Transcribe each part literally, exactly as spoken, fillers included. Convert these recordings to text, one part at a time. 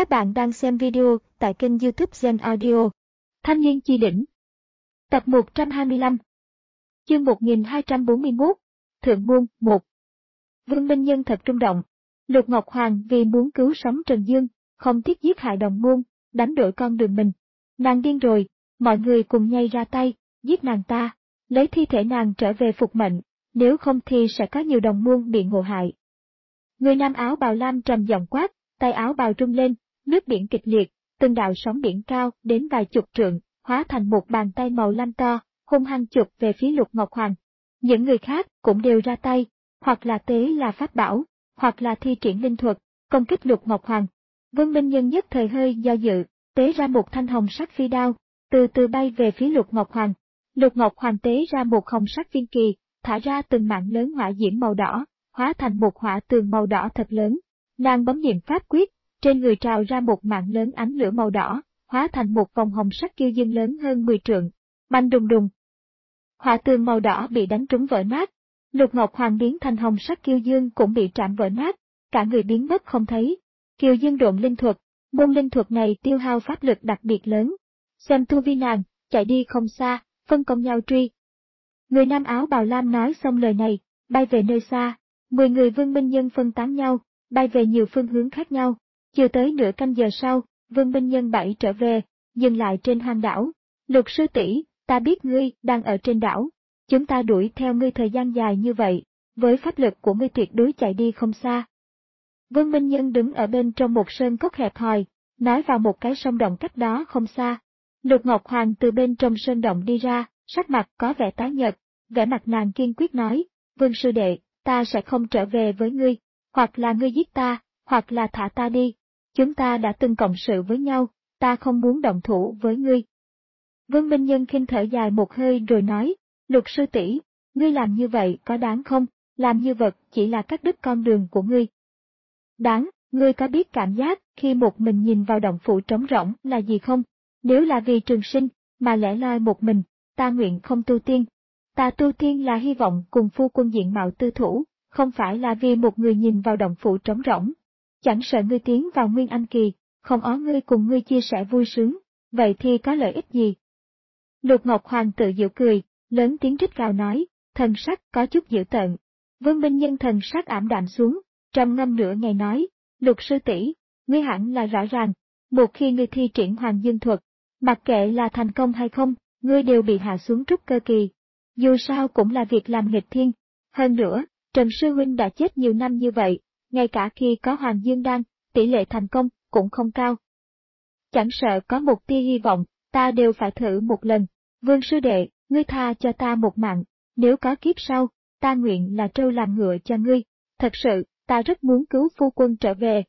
Các bạn đang xem video tại kênh YouTube Gen Audio. Thanh niên chi đỉnh. Tập một trăm hai mươi lăm. Chương một nghìn hai trăm bốn mươi mốt. Thượng Môn một. Vương Minh Nhân thật rung động. Lục Ngọc Hoàng vì muốn cứu sống Trần Dương, không tiếc giết hại đồng môn, đánh đổi con đường mình. Nàng điên rồi, mọi người cùng nhảy ra tay, giết nàng ta, lấy thi thể nàng trở về phục mệnh, nếu không thì sẽ có nhiều đồng môn bị ngộ hại. Người nam áo bào lam trầm giọng quát, tay áo bào rung lên, nước biển kịch liệt, từng đạo sóng biển cao đến vài chục trượng, hóa thành một bàn tay màu lam to, hung hăng chụp về phía Lục Ngọc Hoàng. Những người khác cũng đều ra tay, hoặc là tế là pháp bảo, hoặc là thi triển linh thuật, công kích Lục Ngọc Hoàng. Vương Minh Nhân nhất thời hơi do dự, tế ra một thanh hồng sắc phi đao, từ từ bay về phía Lục Ngọc Hoàng. Lục Ngọc Hoàng tế ra một hồng sắc viên kỳ, thả ra từng mạng lớn hỏa diễm màu đỏ, hóa thành một hỏa tường màu đỏ thật lớn. Nàng bấm niệm pháp quyết, trên người trào ra một mạng lớn ánh lửa màu đỏ, hóa thành một vòng hồng sắc kiêu dương lớn hơn mười trượng. Bành đùng đùng. Hỏa tường màu đỏ bị đánh trúng vỡ nát. Lục Ngọc Hoàng biến thành hồng sắc kiêu dương cũng bị chạm vỡ nát, cả người biến mất không thấy. Kiêu dương độn linh thuật, môn linh thuật này tiêu hao pháp lực đặc biệt lớn. Xem tu vi nàng, chạy đi không xa, phân công nhau truy. Người nam áo bào lam nói xong lời này, bay về nơi xa. Mười người Vương Minh Nhân phân tán nhau, bay về nhiều phương hướng khác nhau. Chưa tới nửa canh giờ sau, Vương Minh Nhân bảy trở về, dừng lại trên hoang đảo. Lục sư tỷ, ta biết ngươi đang ở trên đảo. Chúng ta đuổi theo ngươi thời gian dài như vậy, với pháp lực của ngươi tuyệt đối chạy đi không xa. Vương Minh Nhân đứng ở bên trong một sơn cốc hẹp hòi, nói vào một cái sông động cách đó không xa. Lục Ngọc Hoàng từ bên trong sơn động đi ra, sắc mặt có vẻ tái nhợt, vẻ mặt nàng kiên quyết nói, Vương sư đệ, ta sẽ không trở về với ngươi, hoặc là ngươi giết ta, hoặc là thả ta đi. Chúng ta đã từng cộng sự với nhau, ta không muốn động thủ với ngươi. Vương Minh Nhân khinh thở dài một hơi rồi nói, Lục sư tỷ, ngươi làm như vậy có đáng không, làm như vật chỉ là cắt đứt con đường của ngươi. Đáng, ngươi có biết cảm giác khi một mình nhìn vào động phủ trống rỗng là gì không? Nếu là vì trường sinh, mà lẻ loi một mình, ta nguyện không tu tiên. Ta tu tiên là hy vọng cùng phu quân diện mạo tư thủ, không phải là vì một người nhìn vào động phủ trống rỗng. Chẳng sợ ngươi tiến vào Nguyên Anh Kỳ, không ó ngươi cùng ngươi chia sẻ vui sướng, vậy thì có lợi ích gì? Lục Ngọc Hoàng tự giễu cười, lớn tiếng rít gào nói, thần sắc có chút dữ tợn. Vương Minh Nhân thần sắc ảm đạm xuống, trầm ngâm nửa ngày nói, Lục sư tỷ, ngươi hẳn là rõ ràng, một khi ngươi thi triển Hoàng Dương thuật, mặc kệ là thành công hay không, ngươi đều bị hạ xuống trúc cơ kỳ. Dù sao cũng là việc làm nghịch thiên. Hơn nữa, Trần sư huynh đã chết nhiều năm như vậy, ngay cả khi có Hoàng Dương đan, tỷ lệ thành công cũng không cao. Chẳng sợ có một tia hy vọng, ta đều phải thử một lần. Vương sư đệ, ngươi tha cho ta một mạng, nếu có kiếp sau, ta nguyện là trâu làm ngựa cho ngươi. Thật sự, ta rất muốn cứu phu quân trở về.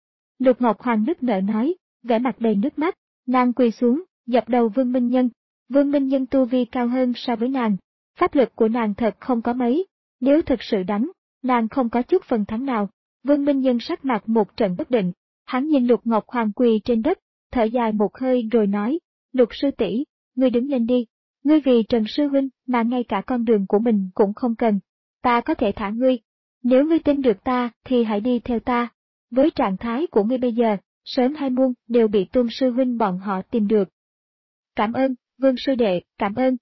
Lục Ngọc Hoàng nức nở nói, vẻ mặt đầy nước mắt, nàng quỳ xuống, dập đầu Vương Minh Nhân. Vương Minh Nhân tu vi cao hơn so với nàng, pháp lực của nàng thật không có mấy, nếu thực sự đánh, nàng không có chút phần thắng nào. Vương Minh Nhân sắc mặt một trận bất định, hắn nhìn Lục Ngọc Hoàng quỳ trên đất, thở dài một hơi rồi nói, Lục sư tỷ, ngươi đứng lên đi, ngươi vì Trần sư huynh mà ngay cả con đường của mình cũng không cần, ta có thể thả ngươi, nếu ngươi tin được ta thì hãy đi theo ta, với trạng thái của ngươi bây giờ, sớm hay muộn đều bị Tôn sư huynh bọn họ tìm được. Cảm ơn, Vương sư đệ, cảm ơn.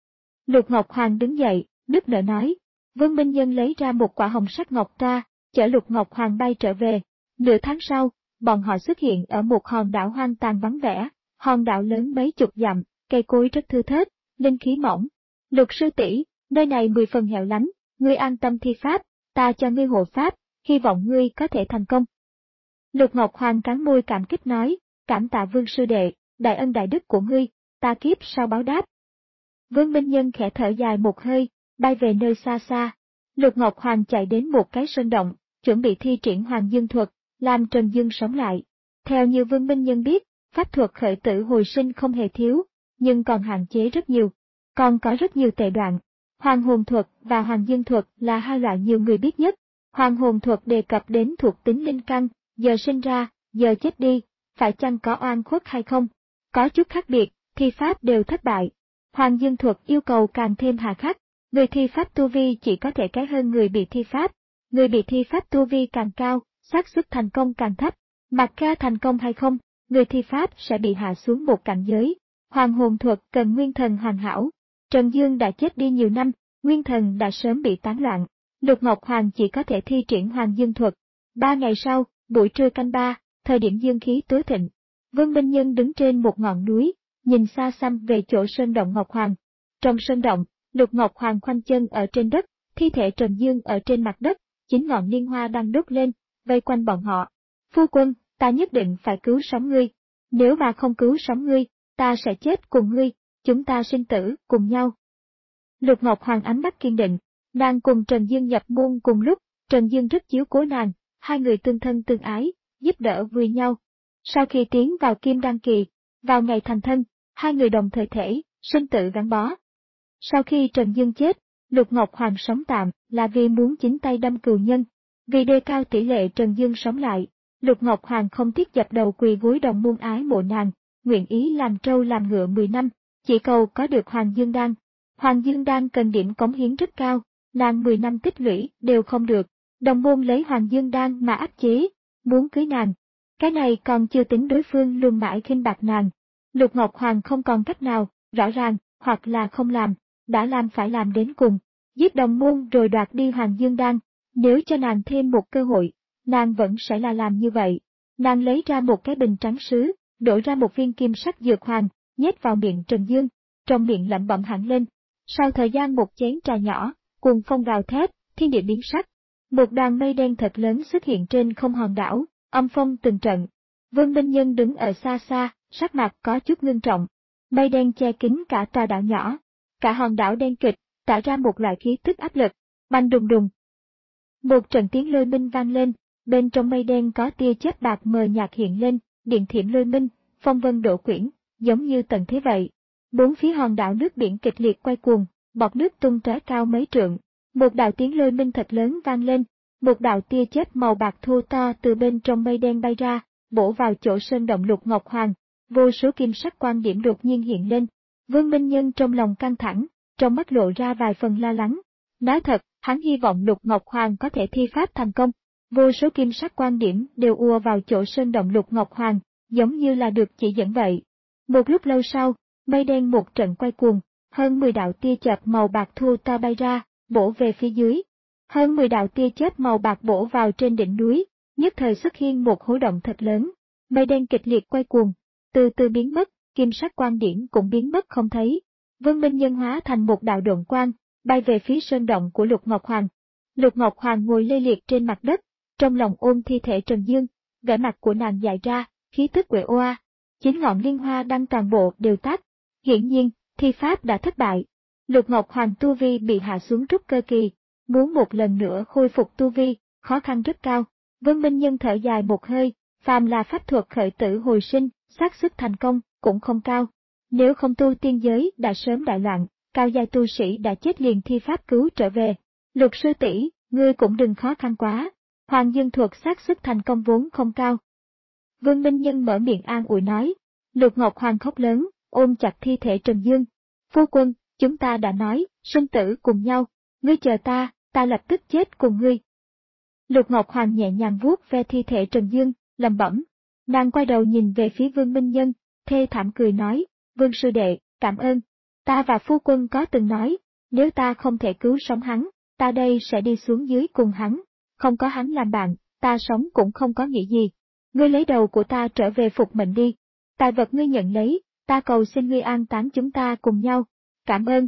Lục Ngọc Hoàng đứng dậy, nức nở nói, Vương Minh Nhân lấy ra một quả hồng sắc ngọc tra, chở Lục Ngọc Hoàng bay trở về. Nửa tháng sau, bọn họ xuất hiện ở một hòn đảo hoang tàn vắng vẻ, hòn đảo lớn mấy chục dặm, cây cối rất thưa thớt, linh khí mỏng. Lục sư tỷ, nơi này mười phần hẻo lánh, ngươi an tâm thi pháp, ta cho ngươi hộ pháp, hy vọng ngươi có thể thành công. Lục Ngọc Hoàng cắn môi cảm kích nói, cảm tạ Vương sư đệ, đại ân đại đức của ngươi, ta kiếp sau báo đáp. Vương Minh Nhân khẽ thở dài một hơi, bay về nơi xa xa. Lục Ngọc Hoàng chạy đến một cái sơn động, chuẩn bị thi triển Hoàng Dương thuật, làm Trần Dương sống lại. Theo như Vương Minh Nhân biết, pháp thuật khởi tử hồi sinh không hề thiếu, nhưng còn hạn chế rất nhiều. Còn có rất nhiều tệ đoạn. Hoàng hồn thuật và Hoàng Dương thuật là hai loại nhiều người biết nhất. Hoàng hồn thuật đề cập đến thuộc tính linh căn, giờ sinh ra, giờ chết đi, phải chăng có oan khuất hay không. Có chút khác biệt, thi pháp đều thất bại. Hoàng Dương thuật yêu cầu càng thêm hà khắc, người thi pháp tu vi chỉ có thể cái hơn người bị thi pháp, người bị thi pháp tu vi càng cao, xác suất thành công càng thấp. Mặc ca thành công hay không, người thi pháp sẽ bị hạ xuống một cảnh giới. Hoàng hồn thuật cần nguyên thần hoàn hảo. Trần Dương đã chết đi nhiều năm, nguyên thần đã sớm bị tán loạn. Lục Ngọc Hoàng chỉ có thể thi triển Hoàng Dương thuật. Ba ngày sau, buổi trưa canh ba, thời điểm dương khí tối thịnh, Vương Minh Nhân đứng trên một ngọn núi, nhìn xa xăm về chỗ sơn động Ngọc Hoàng. Trong sơn động, Lục Ngọc Hoàng khoanh chân ở trên đất, thi thể Trần Dương ở trên mặt đất, chín ngọn liên hoa đang đốt lên, vây quanh bọn họ. Phu quân, ta nhất định phải cứu sống ngươi. Nếu mà không cứu sống ngươi, ta sẽ chết cùng ngươi, chúng ta sinh tử cùng nhau. Lục Ngọc Hoàng ánh mắt kiên định, nàng cùng Trần Dương nhập môn cùng lúc, Trần Dương rất chiếu cố nàng, hai người tương thân tương ái, giúp đỡ vui nhau. Sau khi tiến vào Kim Đan kỳ, vào ngày thành thân, hai người đồng thời thể, sinh tử gắn bó. Sau khi Trần Dương chết, Lục Ngọc Hoàng sống tạm là vì muốn chính tay đâm cừu nhân. Vì đề cao tỷ lệ Trần Dương sống lại, Lục Ngọc Hoàng không tiếc dập đầu quỳ gối đồng môn ái mộ nàng, nguyện ý làm trâu làm ngựa mười năm, chỉ cầu có được Hoàng Dương Đan. Hoàng Dương Đan cần điểm cống hiến rất cao, nàng mười năm tích lũy đều không được, đồng môn lấy Hoàng Dương Đan mà áp chế, muốn cưới nàng. Cái này còn chưa tính đối phương luôn mãi khinh bạc nàng. Lục Ngọc Hoàng không còn cách nào, rõ ràng, hoặc là không làm, đã làm phải làm đến cùng, giết đồng môn rồi đoạt đi Hoàng Dương Đan. Nếu cho nàng thêm một cơ hội, nàng vẫn sẽ là làm như vậy. Nàng lấy ra một cái bình trắng sứ, đổ ra một viên kim sắc dược hoàng, nhét vào miệng Trần Dương, trong miệng lẩm bẩm hẳn lên. Sau thời gian một chén trà nhỏ, cuồng phong gào thét, thiên địa biến sắc. Một đoàn mây đen thật lớn xuất hiện trên không hòn đảo, âm phong từng trận. Vương Minh Nhân đứng ở xa xa, sắc mặt có chút ngưng trọng. Mây đen che kín cả tòa đảo nhỏ, cả hòn đảo đen kịch, tạo ra một loại khí tức áp lực, bành đùng đùng. Một trận tiếng lôi minh vang lên, bên trong mây đen có tia chớp bạc mờ nhạt hiện lên, điện thiểm lôi minh, phong vân đổ quyển, giống như tận thế vậy. Bốn phía hòn đảo nước biển kịch liệt quay cuồng, bọt nước tung tóe cao mấy trượng. Một đạo tiếng lôi minh thật lớn vang lên, một đạo tia chớp màu bạc thô to từ bên trong mây đen bay ra, bổ vào chỗ sơn động Lục Ngọc Hoàng. Vô số kim sắc quan điểm đột nhiên hiện lên. Vương Minh Nhân trong lòng căng thẳng, trong mắt lộ ra vài phần lo lắng. Nói thật, hắn hy vọng Lục Ngọc Hoàng có thể thi pháp thành công. Vô số kim sắc quan điểm đều ùa vào chỗ sơn động Lục Ngọc Hoàng, giống như là được chỉ dẫn vậy. Một lúc lâu sau, mây đen một trận quay cuồng, hơn mười đạo tia chớp màu bạc thô to bay ra, bổ về phía dưới. Hơn mười đạo tia chớp màu bạc bổ vào trên đỉnh núi, nhất thời xuất hiện một hố động thật lớn. Mây đen kịch liệt quay cuồng, từ từ biến mất, kim sắc quan điểm cũng biến mất không thấy. Vương Minh Nhân hóa thành một đạo độn quang, bay về phía sơn động của Lục Ngọc Hoàng. Lục Ngọc Hoàng ngồi lê liệt trên mặt đất, trong lòng ôm thi thể Trần Dương, vẻ mặt của nàng dại ra, khí tức quệ oa. Chín ngọn liên hoa đăng toàn bộ đều tắt. Hiển nhiên, thi pháp đã thất bại. Lục Ngọc Hoàng tu vi bị hạ xuống trúc cơ kỳ, muốn một lần nữa khôi phục tu vi, khó khăn rất cao. Vương Minh Nhân thở dài một hơi, phàm là pháp thuật khởi tử hồi sinh, xác suất thành công cũng không cao. Nếu không tu tiên giới đã sớm đại loạn, cao giai tu sĩ đã chết liền thi pháp cứu trở về. Lục sư tỷ, ngươi cũng đừng khó khăn quá. Hoàng Dương thuật xác suất thành công vốn không cao. Vương Minh Nhân mở miệng an ủi nói. Lục Ngọc Hoàng khóc lớn, ôm chặt thi thể Trần Dương. Phu quân, chúng ta đã nói, sinh tử cùng nhau, ngươi chờ ta, ta lập tức chết cùng ngươi. Lục Ngọc Hoàng nhẹ nhàng vuốt ve thi thể Trần Dương, lẩm bẩm. Nàng quay đầu nhìn về phía Vương Minh Nhân, thê thảm cười nói, Vương sư đệ, cảm ơn. Ta và phu quân có từng nói, nếu ta không thể cứu sống hắn, ta đây sẽ đi xuống dưới cùng hắn. Không có hắn làm bạn, ta sống cũng không có nghĩa gì. Ngươi lấy đầu của ta trở về phục mệnh đi. Tài vật ngươi nhận lấy, ta cầu xin ngươi an táng chúng ta cùng nhau. Cảm ơn.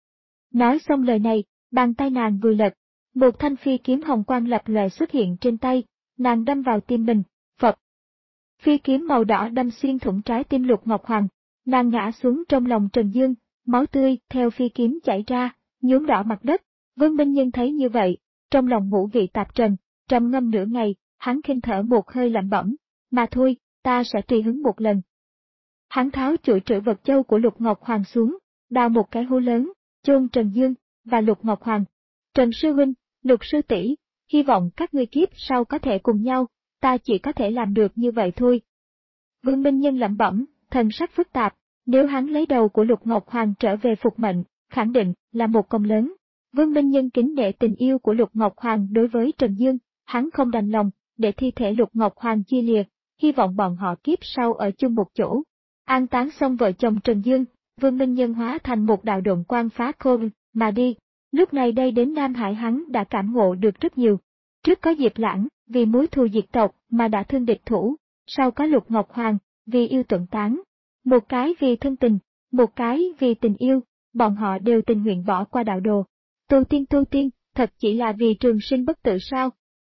Nói xong lời này, bàn tay nàng vừa lật, một thanh phi kiếm hồng quang lập lòe xuất hiện trên tay, nàng đâm vào tim mình, phập. Phi kiếm màu đỏ đâm xuyên thủng trái tim Lục Ngọc Hoàng, nàng ngã xuống trong lòng Trần Dương, máu tươi theo phi kiếm chảy ra, nhuốm đỏ mặt đất. Vương Minh Nhân thấy như vậy, trong lòng ngũ vị tạp trần, trầm ngâm nửa ngày, hắn khinh thở một hơi lẩm bẩm, mà thôi, ta sẽ tùy hứng một lần. Hắn tháo chuỗi trữ vật châu của Lục Ngọc Hoàng xuống, đào một cái hố lớn, chôn Trần Dương và Lục Ngọc Hoàng. Trần sư huynh, Lục sư tỷ, hy vọng các ngươi kiếp sau có thể cùng nhau, ta chỉ có thể làm được như vậy thôi. Vương Minh Nhân lẩm bẩm, thần sắc phức tạp, nếu hắn lấy đầu của Lục Ngọc Hoàng trở về phục mệnh, khẳng định là một công lớn. Vương Minh Nhân kính nể tình yêu của Lục Ngọc Hoàng đối với Trần Dương, hắn không đành lòng để thi thể Lục Ngọc Hoàng chia liệt, hy vọng bọn họ kiếp sau ở chung một chỗ. An táng xong vợ chồng Trần Dương, Vương Minh Nhân hóa thành một đạo độn quang phá khôn mà đi. Lúc này đây đến Nam Hải hắn đã cảm ngộ được rất nhiều. Trước có Diệp Lãng, vì mối thù diệt tộc mà đã thương địch thủ, sau có Lục Ngọc Hoàng, vì yêu tuận tán. Một cái vì thân tình, một cái vì tình yêu, bọn họ đều tình nguyện bỏ qua đạo đồ. Tu tiên tu tiên, thật chỉ là vì trường sinh bất tử sao?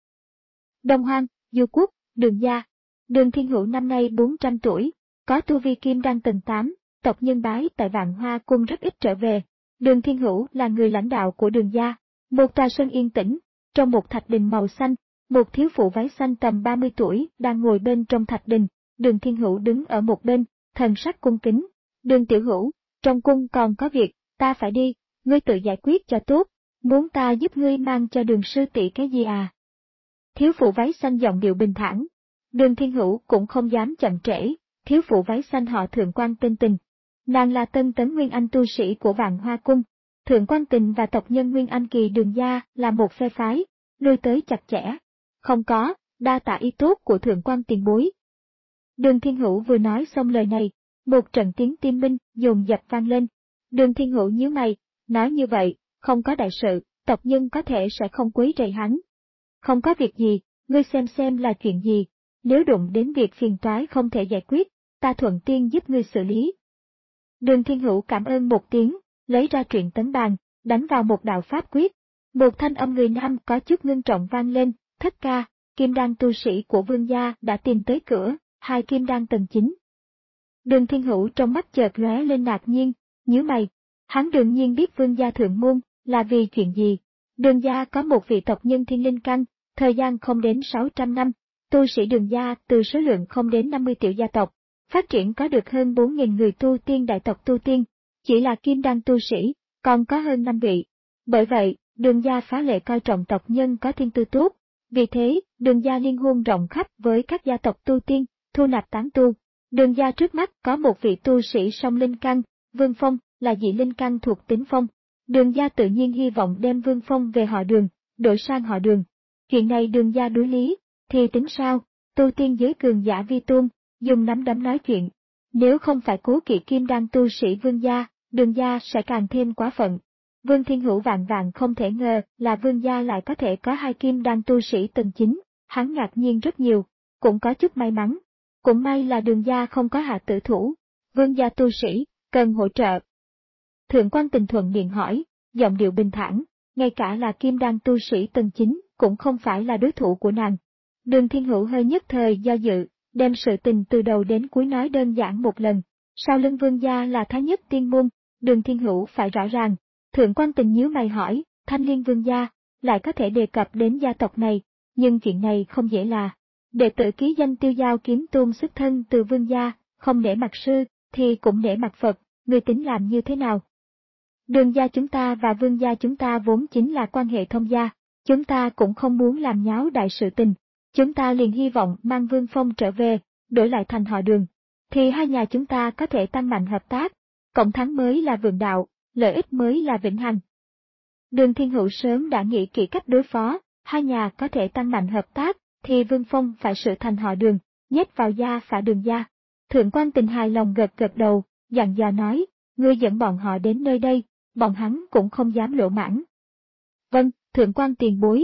Đông Hoang, Du Quốc, Đường Gia. Đường Thiên Hữu năm nay bốn trăm tuổi, có tu vi kim đan tầng tám, tộc nhân bái tại Vạn Hoa Cung rất ít trở về. Đường Thiên Hữu là người lãnh đạo của Đường Gia, một tòa sân yên tĩnh, trong một thạch đình màu xanh, một thiếu phụ váy xanh tầm ba mươi tuổi đang ngồi bên trong thạch đình, Đường Thiên Hữu đứng ở một bên, thần sắc cung kính. Đường tiểu hữu, trong cung còn có việc, ta phải đi, ngươi tự giải quyết cho tốt, muốn ta giúp ngươi mang cho Đường sư tỷ cái gì à? Thiếu phụ váy xanh giọng điệu bình thản. Đường Thiên Hữu cũng không dám chậm trễ, thiếu phụ váy xanh họ Thượng Quan tên Tình. Nàng là tân tấn Nguyên Anh tu sĩ của Vạn Hoa Cung. Thượng Quan Tình và tộc nhân Nguyên Anh kỳ Đường Gia là một phe phái, lui tới chặt chẽ. Không có, đa tạ ý tốt của Thượng Quan tiền bối. Đường Thiên Hữu vừa nói xong lời này, một trận tiếng tim minh dồn dập vang lên. Đường Thiên Hữu nhíu mày, nói như vậy, không có đại sự, tộc nhân có thể sẽ không quấy rầy hắn. Không có việc gì, ngươi xem xem là chuyện gì, nếu đụng đến việc phiền toái không thể giải quyết, ta thuận tiên giúp ngươi xử lý. Đường Thiên Hữu cảm ơn một tiếng, lấy ra truyện tấn bàn, đánh vào một đạo pháp quyết. Một thanh âm người nam có chút ngưng trọng vang lên, thất ca, kim đan tu sĩ của Vương gia đã tìm tới cửa, hai kim đan tầng chín. Đường Thiên Hữu trong mắt chợt lóe lên ngạc nhiên, nhíu mày. Hắn đương nhiên biết Vương gia thượng môn là vì chuyện gì. Đường gia có một vị tộc nhân thiên linh căn, thời gian không đến sáu trăm năm, tu sĩ Đường gia từ số lượng không đến năm mươi tiểu gia tộc, phát triển có được hơn bốn nghìn người tu tiên đại tộc tu tiên, chỉ là kim đan tu sĩ, còn có hơn năm vị. Bởi vậy, Đường gia phá lệ coi trọng tộc nhân có thiên tư tốt, vì thế, Đường gia liên hôn rộng khắp với các gia tộc tu tiên, thu nạp tán tu. Đường gia trước mắt có một vị tu sĩ song linh căn, Vương Phong, là dị linh căn thuộc tính phong. Đường gia tự nhiên hy vọng đem Vương Phong về họ Đường, đổi sang họ Đường. Chuyện này Đường gia đối lý, thì tính sao, tu tiên giới cường giả vi tôn, dùng nắm đấm nói chuyện. Nếu không phải cố kỵ kim đan tu sĩ Vương gia, Đường gia sẽ càng thêm quá phận. Vương Thiên Hữu vạn vạn không thể ngờ là Vương gia lại có thể có hai kim đan tu sĩ tầng chín, hắn ngạc nhiên rất nhiều, cũng có chút may mắn. Cũng may là Đường gia không có hạ tử thủ, Vương gia tu sĩ, cần hỗ trợ. Thượng Quan Tình thuận miệng hỏi, giọng điệu bình thản, ngay cả là kim đan tu sĩ tầng chín cũng không phải là đối thủ của nàng. Đường Thiên Hữu hơi nhất thời do dự, đem sự tình từ đầu đến cuối nói đơn giản một lần. Sau lưng Vương gia là Thái Nhất Tiên Môn, Đường Thiên Hữu phải rõ ràng. Thượng Quan Tình nhíu mày hỏi, Thanh Liên Vương gia, lại có thể đề cập đến gia tộc này, nhưng chuyện này không dễ là. Đệ tử ký danh Tiêu Giao Kiếm Tôn xuất thân từ Vương gia, không nể mặt sư, thì cũng nể mặt Phật, người tính làm như thế nào? Đường gia chúng ta và Vương gia chúng ta vốn chính là quan hệ thông gia, chúng ta cũng không muốn làm nháo đại sự tình, chúng ta liền hy vọng mang Vương Phong trở về, đổi lại thành họ Đường, thì hai nhà chúng ta có thể tăng mạnh hợp tác, cộng thắng mới là vượng đạo, lợi ích mới là vĩnh hằng. Đường Thiên Hữu sớm đã nghĩ kỹ cách đối phó, hai nhà có thể tăng mạnh hợp tác, thì Vương Phong phải sửa thành họ Đường, nhét vào gia phả Đường gia. Thượng Quan Tình hài lòng gật gật đầu, dặn dò nói, ngươi dẫn bọn họ đến nơi đây, bọn hắn cũng không dám lỗ mãng. Vâng, Thượng Quan tiền bối.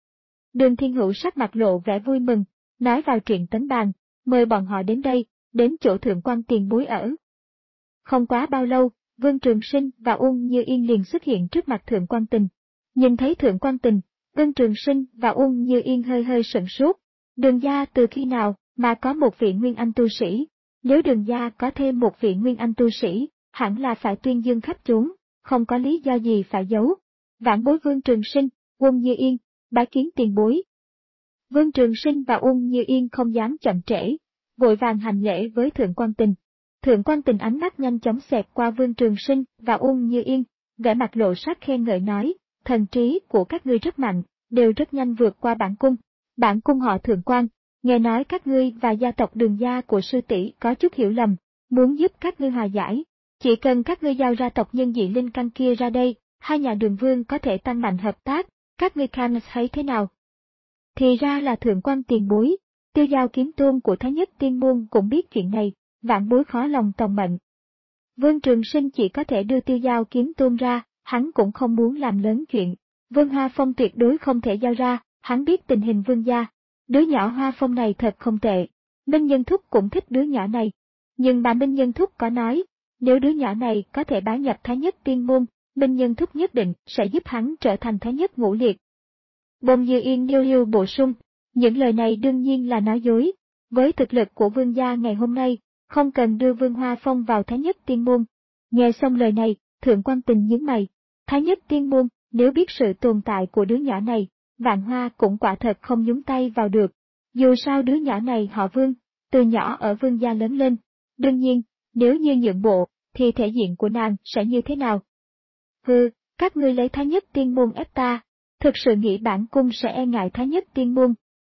Đường Thiên Hữu sắc mặt lộ vẻ vui mừng, nói vào chuyện tấn bàn, mời bọn họ đến đây, đến chỗ Thượng Quan tiền bối ở. Không quá bao lâu, Vương Trường Sinh và Uông Như Yên liền xuất hiện trước mặt Thượng Quan Tình. Nhìn thấy Thượng Quan Tình, Vương Trường Sinh và Uông Như Yên hơi hơi sửng sốt. Đường gia từ khi nào mà có một vị Nguyên Anh tu sĩ? Nếu Đường gia có thêm một vị Nguyên Anh tu sĩ, hẳn là phải tuyên dương khắp chốn, không có lý do gì phải giấu. Vãn bối Vương Trường Sinh, Uông Như Yên, bái kiến tiền bối. Vương Trường Sinh và Uông Như Yên không dám chậm trễ, vội vàng hành lễ với Thượng Quan Tình. Thượng Quan Tình ánh mắt nhanh chóng xẹt qua Vương Trường Sinh và Uông Như Yên, vẻ mặt lộ sắc khen ngợi nói, thần trí của các ngươi rất mạnh, đều rất nhanh vượt qua bản cung. Bản cung họ Thượng Quan, nghe nói các ngươi và gia tộc Đường gia của sư tỷ có chút hiểu lầm, muốn giúp các ngươi hòa giải. Chỉ cần các ngươi giao ra tộc nhân dị linh căn kia ra đây, hai nhà Đường Vương có thể tăng mạnh hợp tác, các ngươi kham thấy thế nào? Thì ra là Thượng Quan tiền bối, Tiêu Dao kiếm tôn của Thái Nhất Tiên Môn cũng biết chuyện này, vạn bối khó lòng tòng mệnh. Vương Trường Sinh chỉ có thể đưa Tiêu Dao kiếm tôn ra, hắn cũng không muốn làm lớn chuyện. Vương Hoa Phong tuyệt đối không thể giao ra, hắn biết tình hình Vương gia. Đứa nhỏ Hoa Phong này thật không tệ. Minh Nhân Thúc cũng thích đứa nhỏ này. Nhưng bà Minh Nhân Thúc có nói, nếu đứa nhỏ này có thể bái nhập Thái Nhất Tiên Môn, Minh Nhân Thúc nhất định sẽ giúp hắn trở thành Thái Nhất Ngũ Liệt. Bồn Như Yên liêu liêu bổ sung, những lời này đương nhiên là nói dối. Với thực lực của Vương gia ngày hôm nay, không cần đưa Vương Hoa Phong vào Thái Nhất Tiên Môn. Nghe xong lời này, Thượng Quan Tình nhướng mày. Thái Nhất Tiên Môn, nếu biết sự tồn tại của đứa nhỏ này, Vạn Hoa cũng quả thật không nhúng tay vào được. Dù sao đứa nhỏ này họ Vương, từ nhỏ ở Vương gia lớn lên. Đương nhiên, nếu như nhượng bộ, thì thể diện của nàng sẽ như thế nào? Hừ, các ngươi lấy Thái Nhất Tiên Môn ép ta, thực sự nghĩ bản cung sẽ e ngại Thái Nhất Tiên Môn.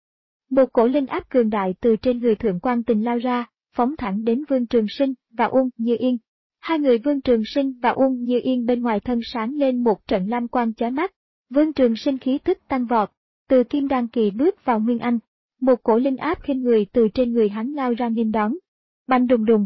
Một cổ linh áp cường đại từ trên người Thượng Quan Tình lao ra, phóng thẳng đến Vương Trường Sinh và Uông Như Yên. Hai người Vương Trường Sinh và Uông Như Yên bên ngoài thân sáng lên một trận lam quang chói mắt. Vương Trường Sinh khí tức tăng vọt, từ Kim Đan kỳ bước vào Nguyên Anh, một cổ linh áp khinh người từ trên người hắn lao ra nghênh đón. Bành đùng đùng.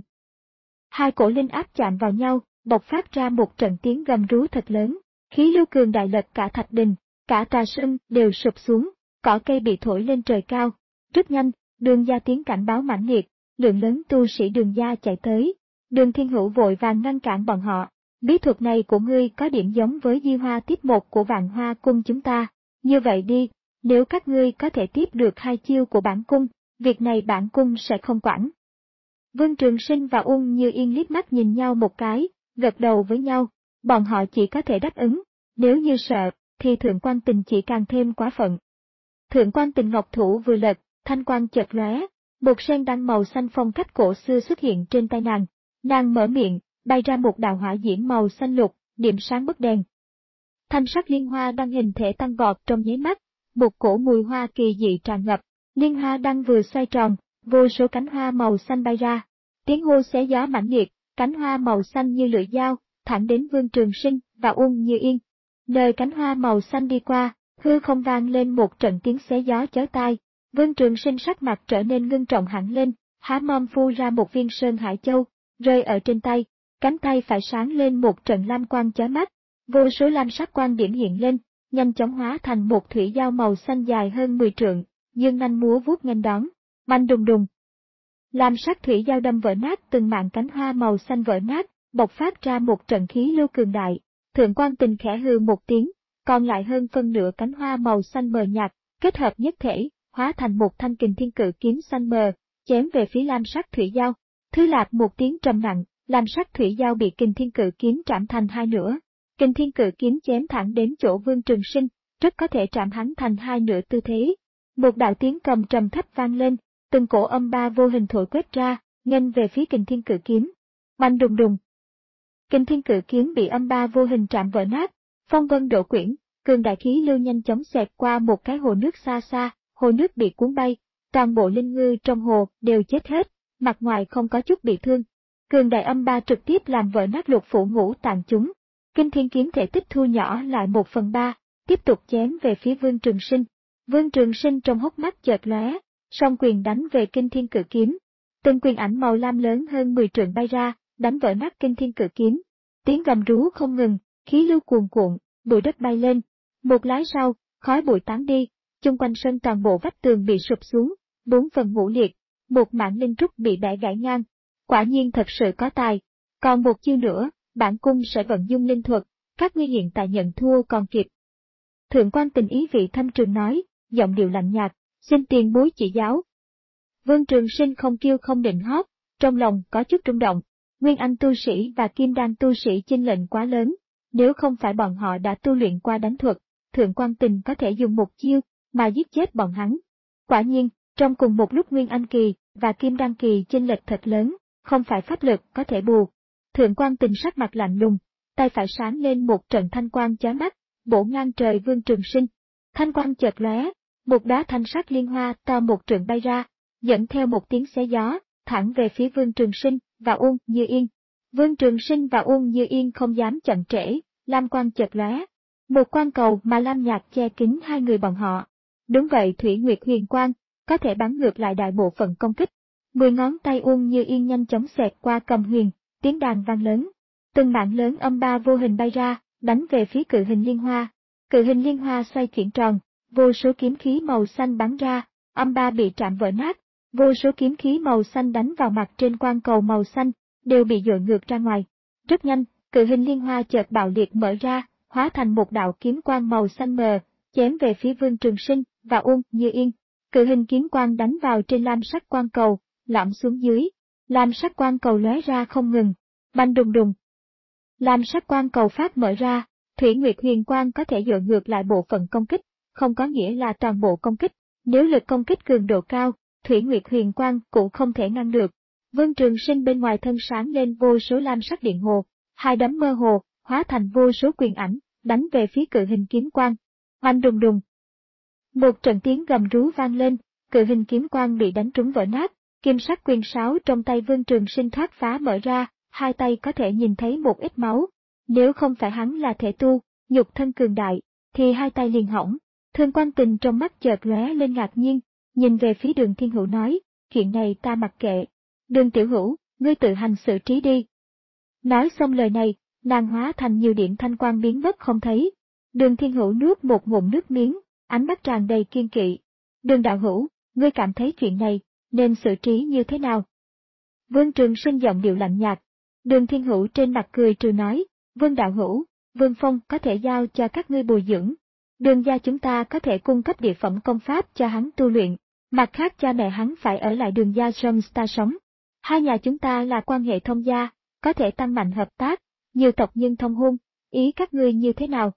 Hai cổ linh áp chạm vào nhau, bộc phát ra một trận tiếng gầm rú thật lớn, khí lưu cường đại lật cả thạch đình, cả Trà Sơn đều sụp xuống, cỏ cây bị thổi lên trời cao. Rất nhanh, Đường gia tiếng cảnh báo mãnh liệt, lượng lớn tu sĩ Đường gia chạy tới. Đường Thiên Hữu vội vàng ngăn cản bọn họ. Bí thuật này của ngươi có điểm giống với di hoa tiếp một của Vạn Hoa cung chúng ta. Như vậy đi, nếu các ngươi có thể tiếp được hai chiêu của bản cung, việc này bản cung sẽ không quản. Vương Trường Sinh và Uông Như Yên liếc mắt nhìn nhau một cái, gật đầu với nhau. Bọn họ chỉ có thể đáp ứng. Nếu như sợ, thì Thượng Quan Tình chỉ càng thêm quá phận. Thượng Quan Tình ngọc thủ vừa lật, thanh quang chợt lóe, một sen đăng màu xanh phong cách cổ xưa xuất hiện trên tay nàng. Nàng mở miệng, bay ra một đạo hỏa diễm màu xanh lục, điểm sáng bức đèn. Thanh sắc liên hoa đăng hình thể tăng vọt trong nháy mắt, một cổ mùi hoa kỳ dị tràn ngập, liên hoa đăng vừa xoay tròn, vô số cánh hoa màu xanh bay ra. Tiếng hô xé gió mãnh liệt, cánh hoa màu xanh như lưỡi dao, thẳng đến Vương Trường Sinh và Uông Như Yên. Nơi cánh hoa màu xanh đi qua, hư không vang lên một trận tiếng xé gió chói tai. Vương Trường Sinh sắc mặt trở nên ngưng trọng hẳn lên, há mồm phu ra một viên sơn hải châu, rơi ở trên tay, cánh tay phải sáng lên một trận lam quang chói mắt, vô số lam sắc quang điểm hiện lên, nhanh chóng hóa thành một thủy dao màu xanh dài hơn mười trượng, dương nanh múa vuốt nghênh đón, bành đùng đùng. Lam sắc thủy dao đâm vỡ nát từng mảng cánh hoa màu xanh vỡ nát, bộc phát ra một trận khí lưu cường đại. Thượng Quan Tình khẽ hừ một tiếng, còn lại hơn phân nửa cánh hoa màu xanh mờ nhạt, kết hợp nhất thể, hóa thành một thanh kình thiên cự kiếm xanh mờ, chém về phía lam sắc thủy dao. Thứ lạp một tiếng trầm nặng, lam sắc thủy dao bị kình thiên cự kiếm trảm thành hai nửa. Kình thiên cự kiếm chém thẳng đến chỗ Vương Trường Sinh, rất có thể trảm hắn thành hai nửa tư thế. Một đạo tiếng cầm trầm thấp vang lên, từng cổ âm ba vô hình thổi quét ra, nghênh về phía kình thiên cự kiếm. Bành đùng đùng. Kình thiên cự kiếm bị âm ba vô hình trảm vỡ nát, phong vân đổ quyển, cường đại khí lưu nhanh chóng xẹt qua một cái hồ nước xa xa, hồ nước bị cuốn bay, toàn bộ linh ngư trong hồ đều chết hết, mặt ngoài không có chút bị thương. Cường đại âm ba trực tiếp làm vỡ nát lục phủ ngũ tạng chúng. Kinh thiên kiếm thể tích thu nhỏ lại một phần ba, tiếp tục chém về phía Vương Trường Sinh. Vương Trường Sinh trong hốc mắt chợt lóe, song quyền đánh về kinh thiên cự kiếm. Từng quyền ảnh màu lam lớn hơn mười trượng bay ra, đánh vỡ nát kinh thiên cự kiếm. Tiếng gầm rú không ngừng, khí lưu cuồn cuộn, bụi đất bay lên. Một lát sau, khói bụi tán đi, chung quanh sân toàn bộ vách tường bị sụp xuống, bốn phần ngũ liệt, một mảng linh trúc bị bẻ gãy ngang. Quả nhiên thật sự có tài. Còn một chiêu nữa, bản cung sẽ vận dung linh thuật, các ngươi hiện tại nhận thua còn kịp. Thượng Quan Tình ý vị thâm trường nói, giọng điệu lạnh nhạt, xin tiền bối chỉ giáo. Vương Trường Sinh không kêu không định hót, trong lòng có chút rung động. Nguyên Anh tu sĩ và Kim Đan tu sĩ chênh lệch quá lớn, nếu không phải bọn họ đã tu luyện qua đánh thuật, Thượng Quan Tình có thể dùng một chiêu mà giết chết bọn hắn. Quả nhiên, trong cùng một lúc Nguyên Anh kỳ và Kim Đan kỳ chênh lệch thật lớn, không phải pháp lực có thể bù. Thượng Quan Tình sắc mặt lạnh lùng, tay phải sáng lên một trận thanh quang chói mắt, bổ ngang trời Vương Trường Sinh. Thanh quang chợt lóe, một đóa thanh sắc liên hoa to một trượng bay ra, dẫn theo một tiếng xé gió, thẳng về phía Vương Trường Sinh và Uông Như Yên. Vương Trường Sinh và Uông Như Yên không dám chậm trễ, lam quang chợt lóe, một quang cầu mà lam nhạt che kín hai người bọn họ. Đúng vậy, Thủy Nguyệt huyền quang, có thể bắn ngược lại đại bộ phận công kích. Mười ngón tay Uông Như Yên nhanh chóng xẹt qua cầm huyền, tiếng đàn vang lớn. Từng mạng lớn âm ba vô hình bay ra, đánh về phía cự hình liên hoa. Cự hình liên hoa xoay chuyển tròn, vô số kiếm khí màu xanh bắn ra, âm ba bị chạm vỡ nát, vô số kiếm khí màu xanh đánh vào mặt trên quang cầu màu xanh, đều bị dội ngược ra ngoài. Rất nhanh, cự hình liên hoa chợt bạo liệt mở ra, hóa thành một đạo kiếm quang màu xanh mờ, chém về phía Vương Trường Sinh và Uông Như Yên. Cự hình kiếm quang đánh vào trên lam sắc quang cầu, lõm xuống dưới, lam sắc quang cầu lóe ra không ngừng, banh đùng đùng. Lam sắc quang cầu phát mở ra, Thủy Nguyệt Huyền Quang có thể dội ngược lại bộ phận công kích, không có nghĩa là toàn bộ công kích. Nếu lực công kích cường độ cao, Thủy Nguyệt Huyền Quang cũng không thể ngăn được. Vương Trường Sinh bên ngoài thân sáng lên vô số lam sắc điện hồ, hai đấm mơ hồ, hóa thành vô số quyền ảnh, đánh về phía cự hình kiếm quang. Oanh đùng đùng. Một trận tiếng gầm rú vang lên, cự hình kiếm quang bị đánh trúng vỡ nát, kim sắc quyền sáo trong tay Vương Trường Sinh thoát phá mở ra, hai tay có thể nhìn thấy một ít máu. Nếu không phải hắn là thể tu, nhục thân cường đại, thì hai tay liền hỏng. Thương Quan Tình trong mắt chợt lóe lên ngạc nhiên, nhìn về phía Đường Thiên Hữu nói, chuyện này ta mặc kệ. Đường tiểu hữu, ngươi tự hành xử trí đi. Nói xong lời này, nàng hóa thành nhiều điểm thanh quang biến mất không thấy. Đường Thiên Hữu nuốt một ngụm nước miếng, ánh mắt tràn đầy kiên kỵ. Đường đạo hữu, ngươi cảm thấy chuyện này, nên xử trí như thế nào? Vương Trường Sinh giọng điệu lạnh nhạt. Đường Thiên Hữu trên mặt cười trừ nói, Vương đạo hữu, Vương Phong có thể giao cho các ngươi bồi dưỡng. Đường gia chúng ta có thể cung cấp địa phẩm công pháp cho hắn tu luyện, mặt khác cha mẹ hắn phải ở lại Đường gia trong ta sống. Hai nhà chúng ta là quan hệ thông gia, có thể tăng mạnh hợp tác, nhiều tộc nhân thông hôn, ý các ngươi như thế nào?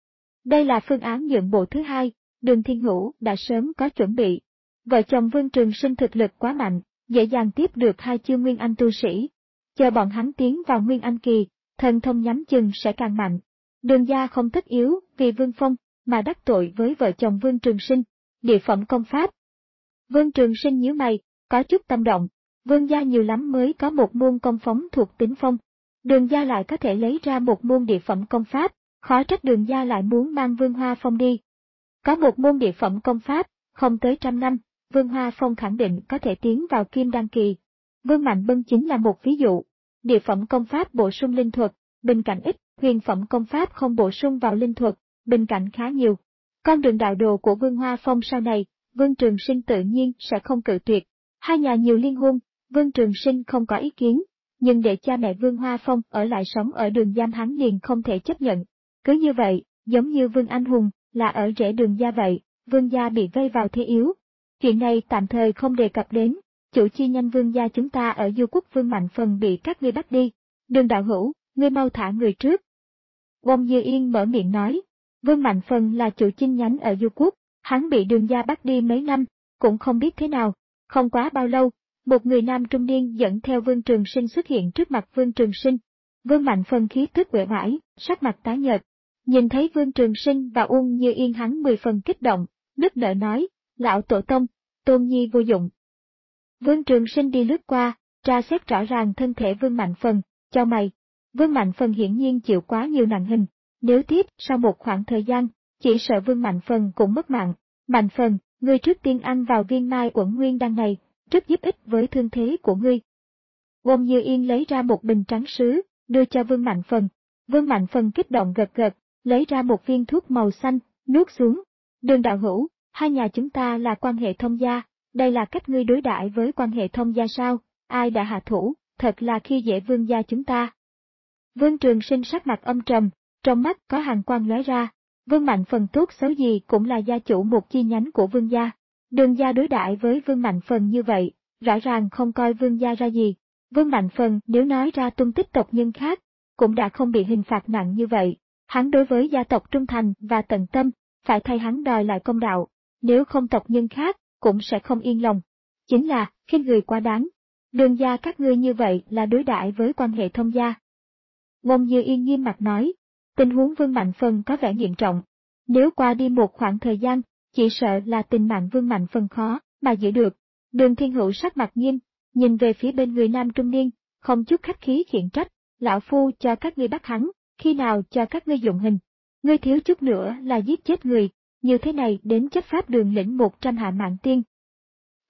Đây là phương án nhượng bộ thứ hai, Đường Thiên Hữu đã sớm có chuẩn bị. Vợ chồng Vương Trường Sinh thực lực quá mạnh, dễ dàng tiếp được hai chiêu Nguyên Anh tu sĩ. Chờ bọn hắn tiến vào Nguyên Anh kỳ, thần thông nhắm chừng sẽ càng mạnh. Đường gia không tất yếu vì Vương Phong mà đắc tội với vợ chồng Vương Trường Sinh, địa phẩm công pháp. Vương Trường Sinh nhíu mày, có chút tâm động. Vương gia nhiều lắm mới có một môn công phóng thuộc tính phong. Đường gia lại có thể lấy ra một môn địa phẩm công pháp, khó trách đường gia lại muốn mang Vương Hoa Phong đi. Có một môn địa phẩm công pháp, không tới trăm năm, Vương Hoa Phong khẳng định có thể tiến vào Kim Đan kỳ. Vương Mạnh Bân chính là một ví dụ. Địa phẩm công pháp bổ sung linh thuật, bên cạnh ít, huyền phẩm công pháp không bổ sung vào linh thuật, bên cạnh khá nhiều. Con đường đạo đồ của Vương Hoa Phong sau này, Vương Trường Sinh tự nhiên sẽ không cự tuyệt. Hai nhà nhiều liên hôn, Vương Trường Sinh không có ý kiến, nhưng để cha mẹ Vương Hoa Phong ở lại sống ở đường giam hắn liền không thể chấp nhận. Cứ như vậy, giống như Vương Anh Hùng, là ở rễ đường gia vậy, Vương gia bị vây vào thế yếu. Chuyện này tạm thời không đề cập đến, chủ chi nhanh Vương gia chúng ta ở Du Quốc Vương Mạnh Phần bị các ngươi bắt đi. Đường đạo hữu, ngươi mau thả người trước. Wong Như Yên mở miệng nói, Vương Mạnh Phần là chủ chi nhánh ở Du Quốc, hắn bị đường gia bắt đi mấy năm, cũng không biết thế nào. Không quá bao lâu, một người nam trung niên dẫn theo Vương Trường Sinh xuất hiện trước mặt Vương Trường Sinh. Vương Mạnh Phần khí tức uể oải, sắc mặt tái nhợt. Nhìn thấy Vương Trường Sinh và Uông Như Yên hắn mười phần kích động, nức nở nói, lão tổ tông, Tôn Nhi vô dụng. Vương Trường Sinh đi lướt qua, tra xét rõ ràng thân thể Vương Mạnh Phần, cho mày. Vương Mạnh Phần hiển nhiên chịu quá nhiều nặng hình, nếu tiếp sau một khoảng thời gian, chỉ sợ Vương Mạnh Phần cũng mất mạng. Mạnh Phần, ngươi trước tiên ăn vào viên mai uẩn nguyên đan này, rất giúp ích với thương thế của ngươi. Wong Như Yên lấy ra một bình trắng sứ, đưa cho Vương Mạnh Phần. Vương Mạnh Phần kích động gật gật, lấy ra một viên thuốc màu xanh, nuốt xuống. Đường đạo hữu, hai nhà chúng ta là quan hệ thông gia, đây là cách ngươi đối đãi với quan hệ thông gia sao? Ai đã hạ thủ, thật là khi dễ Vương gia chúng ta. Vương Trường Sinh sắc mặt âm trầm, trong mắt có hàn quang lóe ra. Vương Mạnh Phần tốt xấu gì cũng là gia chủ một chi nhánh của Vương gia. Đường gia đối đãi với Vương Mạnh Phần như vậy, rõ ràng không coi Vương gia ra gì. Vương Mạnh Phần nếu nói ra tung tích tộc nhân khác, cũng đã không bị hình phạt nặng như vậy. Hắn đối với gia tộc trung thành và tận tâm, phải thay hắn đòi lại công đạo. Nếu không tộc nhân khác, cũng sẽ không yên lòng. Chính là, khi người quá đáng. Đường gia các ngươi như vậy là đối đãi với quan hệ thông gia. Wong Như Yên nghiêm mặt nói, tình huống Vương Mạnh Phần có vẻ nghiêm trọng. Nếu qua đi một khoảng thời gian, chỉ sợ là tình mạng Vương Mạnh Phần khó mà giữ được. Đường Thiên Hữu sắc mặt nghiêm, nhìn về phía bên người nam trung niên, không chút khách khí khiển trách, lão phu cho các ngươi bắt hắn, khi nào cho các ngươi dụng hình. Ngươi thiếu chút nữa là giết chết người, như thế này đến chấp pháp đường lĩnh một trăm hạ mạng tiên.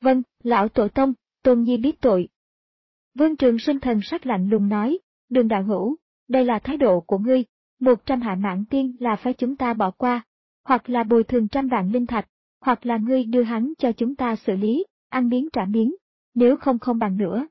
Vâng, lão tổ tông, Tôn Nhi biết tội. Vương Trường Sinh thần sắc lạnh lùng nói, Đường đạo hữu, đây là thái độ của ngươi, một trăm hạ mãn tiên là phải chúng ta bỏ qua, hoặc là bồi thường trăm vạn linh thạch, hoặc là ngươi đưa hắn cho chúng ta xử lý, ăn miếng trả miếng, nếu không không bằng nữa.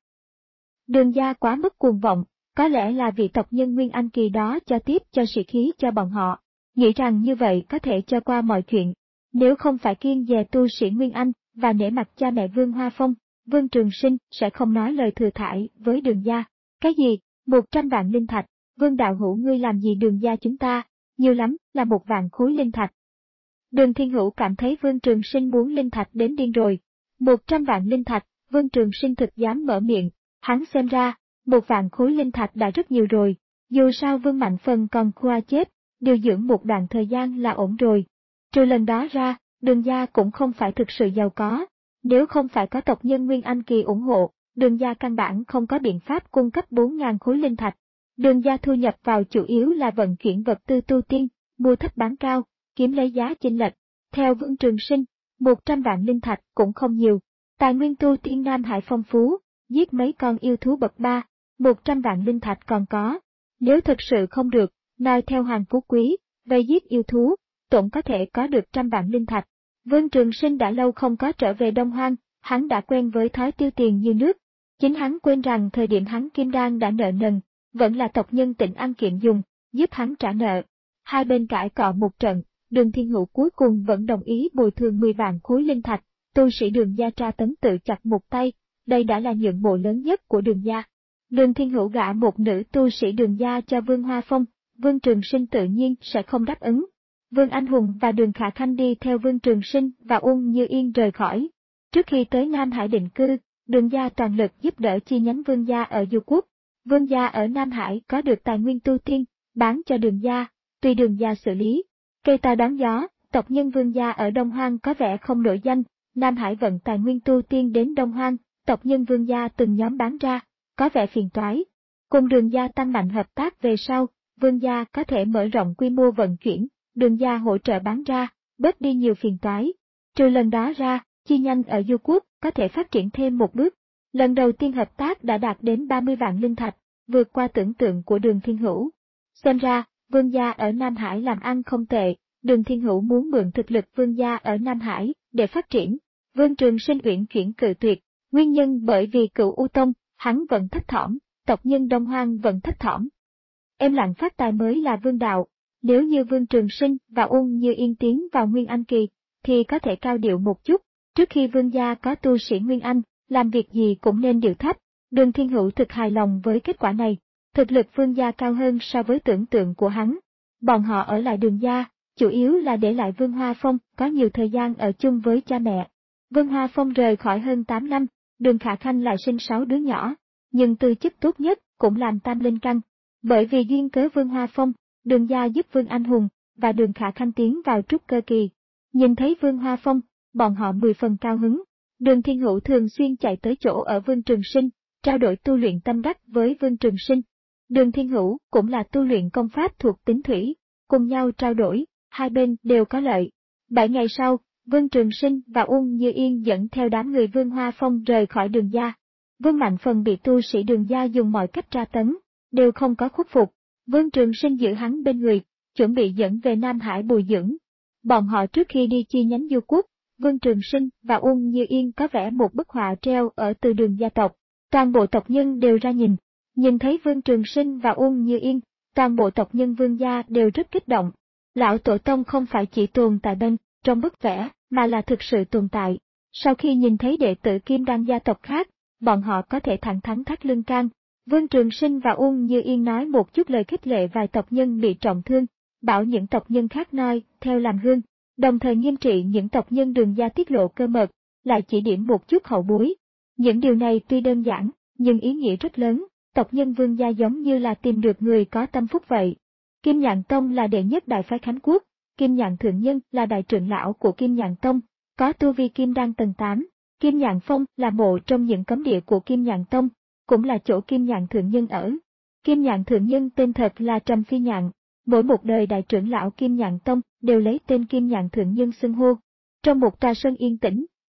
Đường gia quá mức cuồng vọng, có lẽ là vị tộc nhân Nguyên Anh kỳ đó cho tiếp cho sĩ khí cho bọn họ, nghĩ rằng như vậy có thể cho qua mọi chuyện. Nếu không phải kiêng dè tu sĩ Nguyên Anh và nể mặt cha mẹ Vương Hoa Phong, Vương Trường Sinh sẽ không nói lời thừa thãi với Đường gia. Cái gì? Một trăm vạn linh thạch, Vương đạo hữu ngươi làm gì Đường gia chúng ta? Nhiều lắm là một vạn khối linh thạch. Đường Thiên Hữu cảm thấy Vương Trường Sinh muốn linh thạch đến điên rồi. Một trăm vạn linh thạch, Vương Trường Sinh thực dám mở miệng, hắn xem ra, một vạn khối linh thạch đã rất nhiều rồi, dù sao Vương Mạnh Phần còn khoa chết, điều dưỡng một đoạn thời gian là ổn rồi. Trừ lần đó ra, Đường gia cũng không phải thực sự giàu có, nếu không phải có tộc nhân Nguyên Anh kỳ ủng hộ, Đường gia căn bản không có biện pháp cung cấp bốn nghìn khối linh thạch. Đường gia thu nhập vào chủ yếu là vận chuyển vật tư tu tiên, mua thấp bán cao, kiếm lấy giá chênh lệch. Theo Vương Trường Sinh, một trăm vạn linh thạch cũng không nhiều, tài nguyên tu tiên Nam Hải phong phú, giết mấy con yêu thú bậc ba, một trăm vạn linh thạch còn có. Nếu thực sự không được, nói theo Hoàng Phú Quý, vây giết yêu thú, tổng có thể có được trăm vạn linh thạch. Vương Trường Sinh đã lâu không có trở về Đông Hoang, hắn đã quen với thói tiêu tiền như nước. Chính hắn quên rằng thời điểm hắn kim đan đã nợ nần, vẫn là tộc nhân Tịnh An Kiệm dùng, giúp hắn trả nợ. Hai bên cãi cọ một trận, Đường Thiên Hữu cuối cùng vẫn đồng ý bồi thường mười vạn khối linh thạch, tu sĩ Đường gia tra tấn tự chặt một tay, đây đã là nhượng bộ lớn nhất của Đường gia. Đường Thiên Hữu gả một nữ tu sĩ Đường gia cho Vương Hoa Phong, Vương Trường Sinh tự nhiên sẽ không đáp ứng. Vương Anh Hùng và Đường Khả Khanh đi theo Vương Trường Sinh và Uông Như Yên rời khỏi. Trước khi tới Nam Hải định cư, Đường gia toàn lực giúp đỡ chi nhánh Vương gia ở Du Quốc. Vương gia ở Nam Hải có được tài nguyên tu tiên, bán cho Đường gia, tùy Đường gia xử lý. Cây ta đón gió, tộc nhân Vương gia ở Đông Hoang có vẻ không nổi danh, Nam Hải vận tài nguyên tu tiên đến Đông Hoang, tộc nhân Vương gia từng nhóm bán ra, có vẻ phiền toái. Cùng Đường gia tăng mạnh hợp tác về sau, Vương gia có thể mở rộng quy mô vận chuyển, Đường gia hỗ trợ bán ra, bớt đi nhiều phiền toái. Trừ lần đó ra, chi nhánh ở Du Quốc có thể phát triển thêm một bước. Lần đầu tiên hợp tác đã đạt đến ba mươi vạn linh thạch, vượt qua tưởng tượng của Đường Thiên Hữu. Xem ra, Vương gia ở Nam Hải làm ăn không tệ, Đường Thiên Hữu muốn mượn thực lực Vương gia ở Nam Hải để phát triển. Vương Trường Sinh uyển chuyển cự tuyệt, nguyên nhân bởi vì Cửu U Tông, hắn vẫn thấp thỏm, tộc nhân Đông Hoang vẫn thấp thỏm. Em lặng phát tài mới là vương đạo, nếu như Vương Trường Sinh và Uông Như Yên tiến vào Nguyên Anh kỳ, thì có thể cao điệu một chút, trước khi Vương gia có tu sĩ Nguyên Anh, làm việc gì cũng nên điệu thấp. Đường Thiên Hữu thực hài lòng với kết quả này, thực lực Vương gia cao hơn so với tưởng tượng của hắn. Bọn họ ở lại Đường gia, chủ yếu là để lại Vương Hoa Phong có nhiều thời gian ở chung với cha mẹ. Vương Hoa Phong rời khỏi hơn tám năm, Đường Khả Khanh lại sinh sáu đứa nhỏ, nhưng tư chất tốt nhất cũng làm tam linh căn. Bởi vì duyên cớ Vương Hoa Phong, Đường gia giúp Vương Anh Hùng và Đường Khả Khanh tiến vào trúc cơ kỳ. Nhìn thấy Vương Hoa Phong, bọn họ mười phần cao hứng. Đường Thiên Hữu thường xuyên chạy tới chỗ ở Vương Trường Sinh, trao đổi tu luyện tâm đắc với Vương Trường Sinh. Đường Thiên Hữu cũng là tu luyện công pháp thuộc tính thủy, cùng nhau trao đổi, hai bên đều có lợi. Bảy ngày sau, Vương Trường Sinh và Uông Như Yên dẫn theo đám người Vương Hoa Phong rời khỏi Đường gia. Vương Mạnh Phần bị tu sĩ Đường gia dùng mọi cách tra tấn, đều không có khuất phục. Vương Trường Sinh giữ hắn bên người, chuẩn bị dẫn về Nam Hải bồi dưỡng. Bọn họ trước khi đi chi nhánh Du Quốc, Vương Trường Sinh và Uông Như Yên có vẽ một bức họa treo ở từ đường gia tộc. Toàn bộ tộc nhân đều ra nhìn, nhìn thấy Vương Trường Sinh và Uông Như Yên, toàn bộ tộc nhân Vương gia đều rất kích động. Lão Tổ Tông không phải chỉ tồn tại bên trong bức vẽ, mà là thực sự tồn tại. Sau khi nhìn thấy đệ tử Kim Đan gia tộc khác, bọn họ có thể thẳng thắn thắt lưng can. Vương Trường Sinh và Uông Như Yên nói một chút lời khích lệ vài tộc nhân bị trọng thương, bảo những tộc nhân khác noi theo làm gương, đồng thời nghiêm trị những tộc nhân Đường gia tiết lộ cơ mật, lại chỉ điểm một chút hậu bối. Những điều này tuy đơn giản, nhưng ý nghĩa rất lớn, tộc nhân Vương gia giống như là tìm được người có tâm phúc vậy. Kim Nhạn Tông là đệ nhất đại phái Khánh Quốc, Kim Nhạn Thượng Nhân là đại trưởng lão của Kim Nhạn Tông, có tu vi Kim Đan tầng tám, Kim Nhạn Phong là mộ trong những cấm địa của Kim Nhạn Tông, cũng là chỗ Kim Nhạn Thượng Nhân ở. Kim Nhạn Thượng Nhân tên thật là Trầm Phi Nhạn, mỗi một đời đại trưởng lão Kim Nhạn Tông đều lấy tên Kim Nhạn Thượng Nhân xưng hô. Trong một tòa sân yên tĩnh,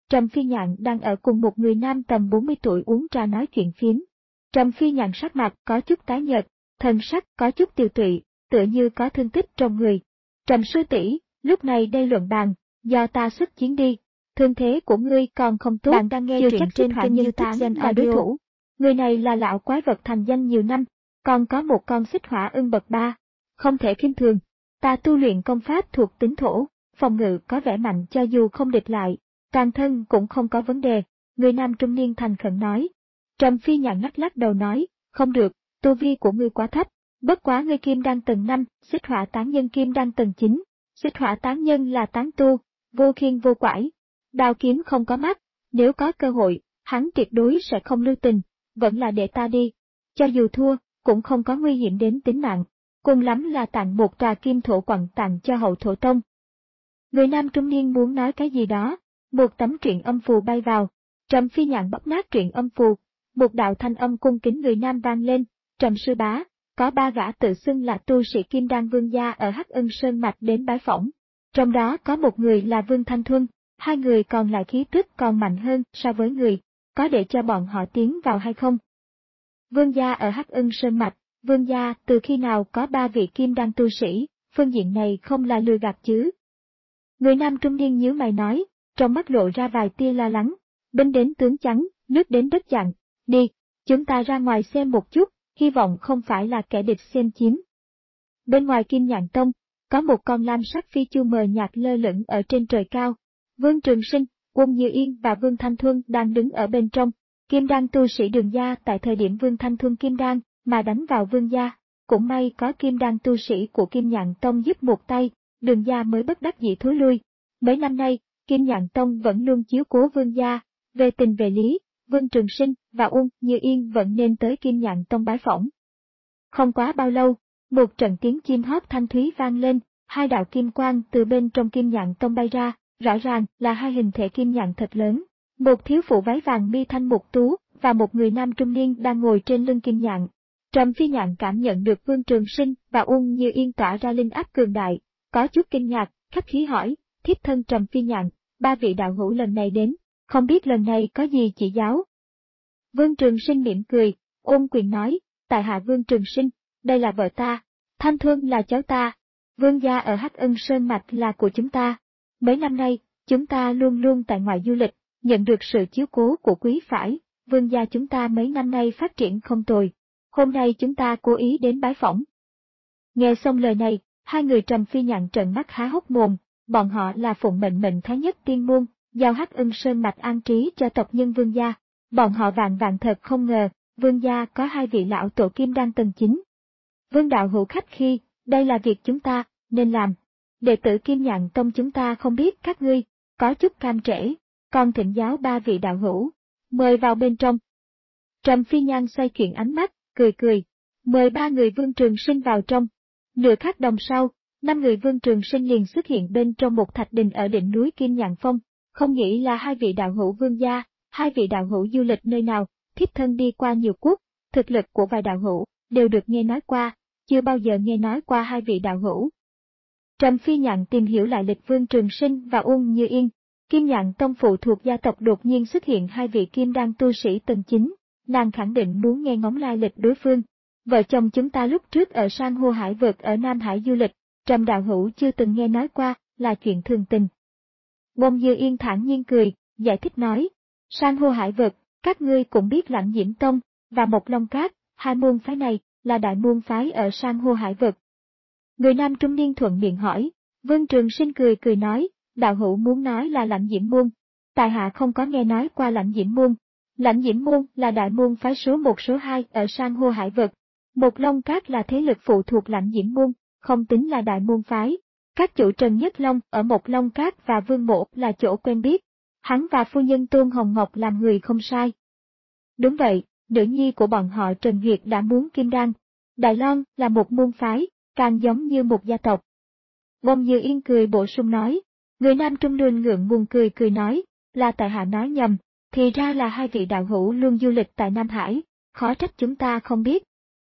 Trầm Phi Nhạn đang ở cùng một người nam tầm bốn mươi tuổi uống trà nói chuyện phiếm. Trầm Phi Nhạn sắc mặt có chút tái nhợt, thân sắc có chút tiều tụy, tựa như có thương tích trong người. Trầm sư tỷ, lúc này đây luận bàn, do ta xuất chiến đi, thương thế của ngươi còn không tốt. Bạn đang nghe truyện trên kênh YouTube Gen là đối thủ. Người này là lão quái vật thành danh nhiều năm, còn có một con xích hỏa ưng bậc ba, không thể khinh thường. Ta tu luyện công pháp thuộc tính thổ, phòng ngự có vẻ mạnh cho dù không địch lại, toàn thân cũng không có vấn đề, người nam trung niên thành khẩn nói. Trầm Phi Nhạn lắc lắc đầu nói, không được, tu vi của ngươi quá thấp, bất quá ngươi kim đan tầng năm, xích hỏa tán nhân kim đan tầng chín, xích hỏa tán nhân là tán tu, vô khiên vô quải, đao kiếm không có mắt, nếu có cơ hội, hắn tuyệt đối sẽ không lưu tình, vẫn là để ta đi, cho dù thua, cũng không có nguy hiểm đến tính mạng, cùng lắm là tặng một trà kim thổ quặng tặng cho hậu thổ tông. Người nam trung niên muốn nói cái gì đó, một tấm truyện âm phù bay vào, Trầm Phi Nhạn bóp nát truyện âm phù, một đạo thanh âm cung kính người nam vang lên, Trầm sư bá, có ba gã tự xưng là tu sĩ Kim Đan Vương gia ở Hắc Ân Sơn Mạch đến bái phỏng, trong đó có một người là Vương Thanh Thuân, hai người còn lại khí tức còn mạnh hơn so với người, có để cho bọn họ tiến vào hay không? Vương gia ở Hắc Ân Sơn Mạch, Vương gia từ khi nào có ba vị Kim Đan tu sĩ, phương diện này không là lừa gạt chứ? Người nam trung niên nhíu mày nói, trong mắt lộ ra vài tia lo lắng, binh đến tướng chắn, nước đến đất chặn, đi, chúng ta ra ngoài xem một chút, hy vọng không phải là kẻ địch xem chiếm. Bên ngoài Kim Nhạn Tông, có một con lam sắc phi chu mờ nhạt lơ lửng ở trên trời cao. Vương Trường Sinh, Uông Như Yên và Vương Thanh Thuân đang đứng ở bên trong. Kim Đan tu sĩ Đường gia tại thời điểm Vương Thanh Thuân Kim Đan mà đánh vào Vương gia, cũng may có Kim Đan tu sĩ của Kim Nhạn Tông giúp một tay, Đường gia mới bất đắc dĩ thối lui. Mấy năm nay, Kim Nhạn Tông vẫn luôn chiếu cố Vương gia, về tình về lý, Vương Trường Sinh và Uông Như Yên vẫn nên tới Kim Nhạn Tông bái phỏng. Không quá bao lâu, một trận tiếng chim hót thanh thúy vang lên, hai đạo kim quang từ bên trong Kim Nhạn Tông bay ra, rõ ràng là hai hình thể kim nhạn thật lớn. Một thiếu phụ váy vàng mi thanh mục tú và một người nam trung niên đang ngồi trên lưng kim nhạn. Trầm Phi Nhạn cảm nhận được Vương Trường Sinh và Uông Như Yên tỏa ra linh áp cường đại, có chút kinh ngạc, khách khí hỏi, thiếp thân Trầm Phi Nhạn, ba vị đạo hữu lần này đến, không biết lần này có gì chỉ giáo? Vương Trường Sinh mỉm cười, ôm quyền nói, tại hạ Vương Trường Sinh, đây là vợ ta, Thanh Thuân là cháu ta, Vương gia ở Hắc Ân Sơn Mạch là của chúng ta. Mấy năm nay, chúng ta luôn luôn tại ngoài du lịch, nhận được sự chiếu cố của quý phái, Vương gia chúng ta mấy năm nay phát triển không tồi. Hôm nay chúng ta cố ý đến bái phỏng. Nghe xong lời này, hai người Trầm Phi Nhạn trợn mắt há hốc mồm, bọn họ là phụng mệnh mệnh Thái Nhất Tiên Môn, giao Hắc Ân Sơn Mạch an trí cho tộc nhân Vương gia. Bọn họ vạn vạn thật không ngờ, Vương gia có hai vị lão tổ kim đan tầng chín. Vương đạo hữu khách khi, đây là việc chúng ta nên làm. Đệ tử Kim Nhạn Tông chúng ta không biết các ngươi, có chút cam trễ, còn thỉnh giáo ba vị đạo hữu, mời vào bên trong. Trầm Phi Nhạn xoay chuyển ánh mắt, cười cười, mời ba người Vương Trường Sinh vào trong. Nửa khắc đồng sau, năm người Vương Trường Sinh liền xuất hiện bên trong một thạch đình ở đỉnh núi Kim Nhạn Phong, không nghĩ là hai vị đạo hữu Vương gia, hai vị đạo hữu du lịch nơi nào, thiếp thân đi qua nhiều quốc, thực lực của vài đạo hữu đều được nghe nói qua, chưa bao giờ nghe nói qua hai vị đạo hữu. Trầm Phi Nhạn tìm hiểu lại lịch Vương Trường Sinh và Uông Như Yên. Kim Nhạn Tông phụ thuộc gia tộc đột nhiên xuất hiện hai vị kim đan tu sĩ tầng chín, nàng khẳng định muốn nghe ngóng lai lịch đối phương. Vợ chồng chúng ta lúc trước ở san hô hải vực ở Nam Hải du lịch, Trầm đạo hữu chưa từng nghe nói qua, là chuyện thường tình. Uông Như Yên thản nhiên cười, giải thích nói, san hô hải vực, các ngươi cũng biết Lãnh Diễm Tông và Mộc Long Cát, hai môn phái này là đại môn phái ở san hô hải vực. Người nam trung niên thuận miệng hỏi, Vương Trường Sinh cười cười nói, đạo hữu muốn nói là Lãnh Diễm môn, tại hạ không có nghe nói qua Lãnh Diễm môn. Lãnh Diễm môn là đại môn phái số một số hai ở san hô hải vực. Mộc Long Cát là thế lực phụ thuộc Lãnh Diễm môn, không tính là đại môn phái. Các chủ Trần Nhất Long ở Mộc Long Cát và Vương Mộ là chỗ quen biết. Hắn và phu nhân Tôn Hồng Ngọc làm người không sai. Đúng vậy, nữ nhi của bọn họ Trần Duyệt đã muốn kim đan. Đài Loan là một môn phái, càng giống như một gia tộc. Uông Như Yên cười bổ sung nói, người nam trung niên ngượng ngùng cười cười nói, là tại hạ nói nhầm, thì ra là hai vị đạo hữu luôn du lịch tại Nam Hải, khó trách chúng ta không biết.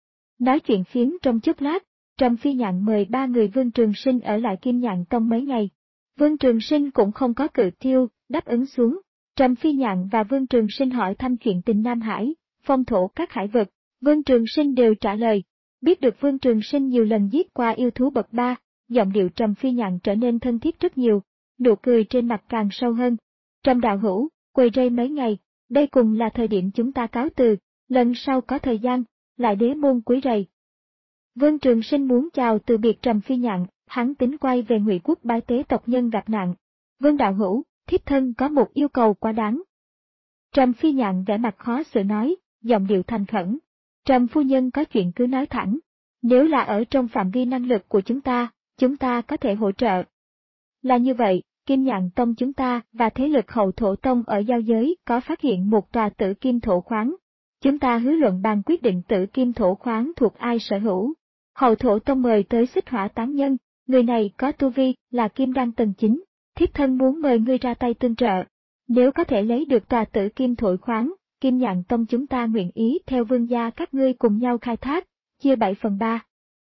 Nói chuyện phiếm trong chốc lát, Trầm Phi Nhạn mời ba người Vương Trường Sinh ở lại Kim Nhạn Tông mấy ngày. Vương Trường Sinh cũng không có cự tiêu, đáp ứng xuống. Trầm Phi Nhạn và Vương Trường Sinh hỏi thăm chuyện tình Nam Hải, phong thổ các hải vực, Vương Trường Sinh đều trả lời. Biết được Vương Trường Sinh nhiều lần giết qua yêu thú bậc ba, giọng điệu Trầm Phi Nhạn trở nên thân thiết rất nhiều, nụ cười trên mặt càng sâu hơn. Trầm đạo hữu, quầy rây mấy ngày, đây cùng là thời điểm chúng ta cáo từ, lần sau có thời gian, lại đế môn quấy rầy. Vương Trường Sinh muốn chào từ biệt Trầm Phi Nhạn, hắn tính quay về Ngụy Quốc bái tế tộc nhân gặp nạn. Vương đạo hữu, thiếp thân có một yêu cầu quá đáng. Trầm Phi Nhạn vẻ mặt khó xử nói, giọng điệu thành khẩn. Trầm phu nhân có chuyện cứ nói thẳng. Nếu là ở trong phạm vi năng lực của chúng ta, chúng ta có thể hỗ trợ. Là như vậy, Kim Nhạn Tông chúng ta và thế lực Hậu Thổ Tông ở giao giới có phát hiện một tòa tử kim thổ khoáng. Chúng ta hứa luận bàn quyết định tử kim thổ khoáng thuộc ai sở hữu. Hậu Thổ Tông mời tới Xích Hỏa tán nhân, người này có tu vi là kim đan tầng chín, thiếp thân muốn mời ngươi ra tay tương trợ. Nếu có thể lấy được tòa tử kim thổ khoáng, Kim Nhạn Tông chúng ta nguyện ý theo vương gia các ngươi cùng nhau khai thác, chia bảy phần ba.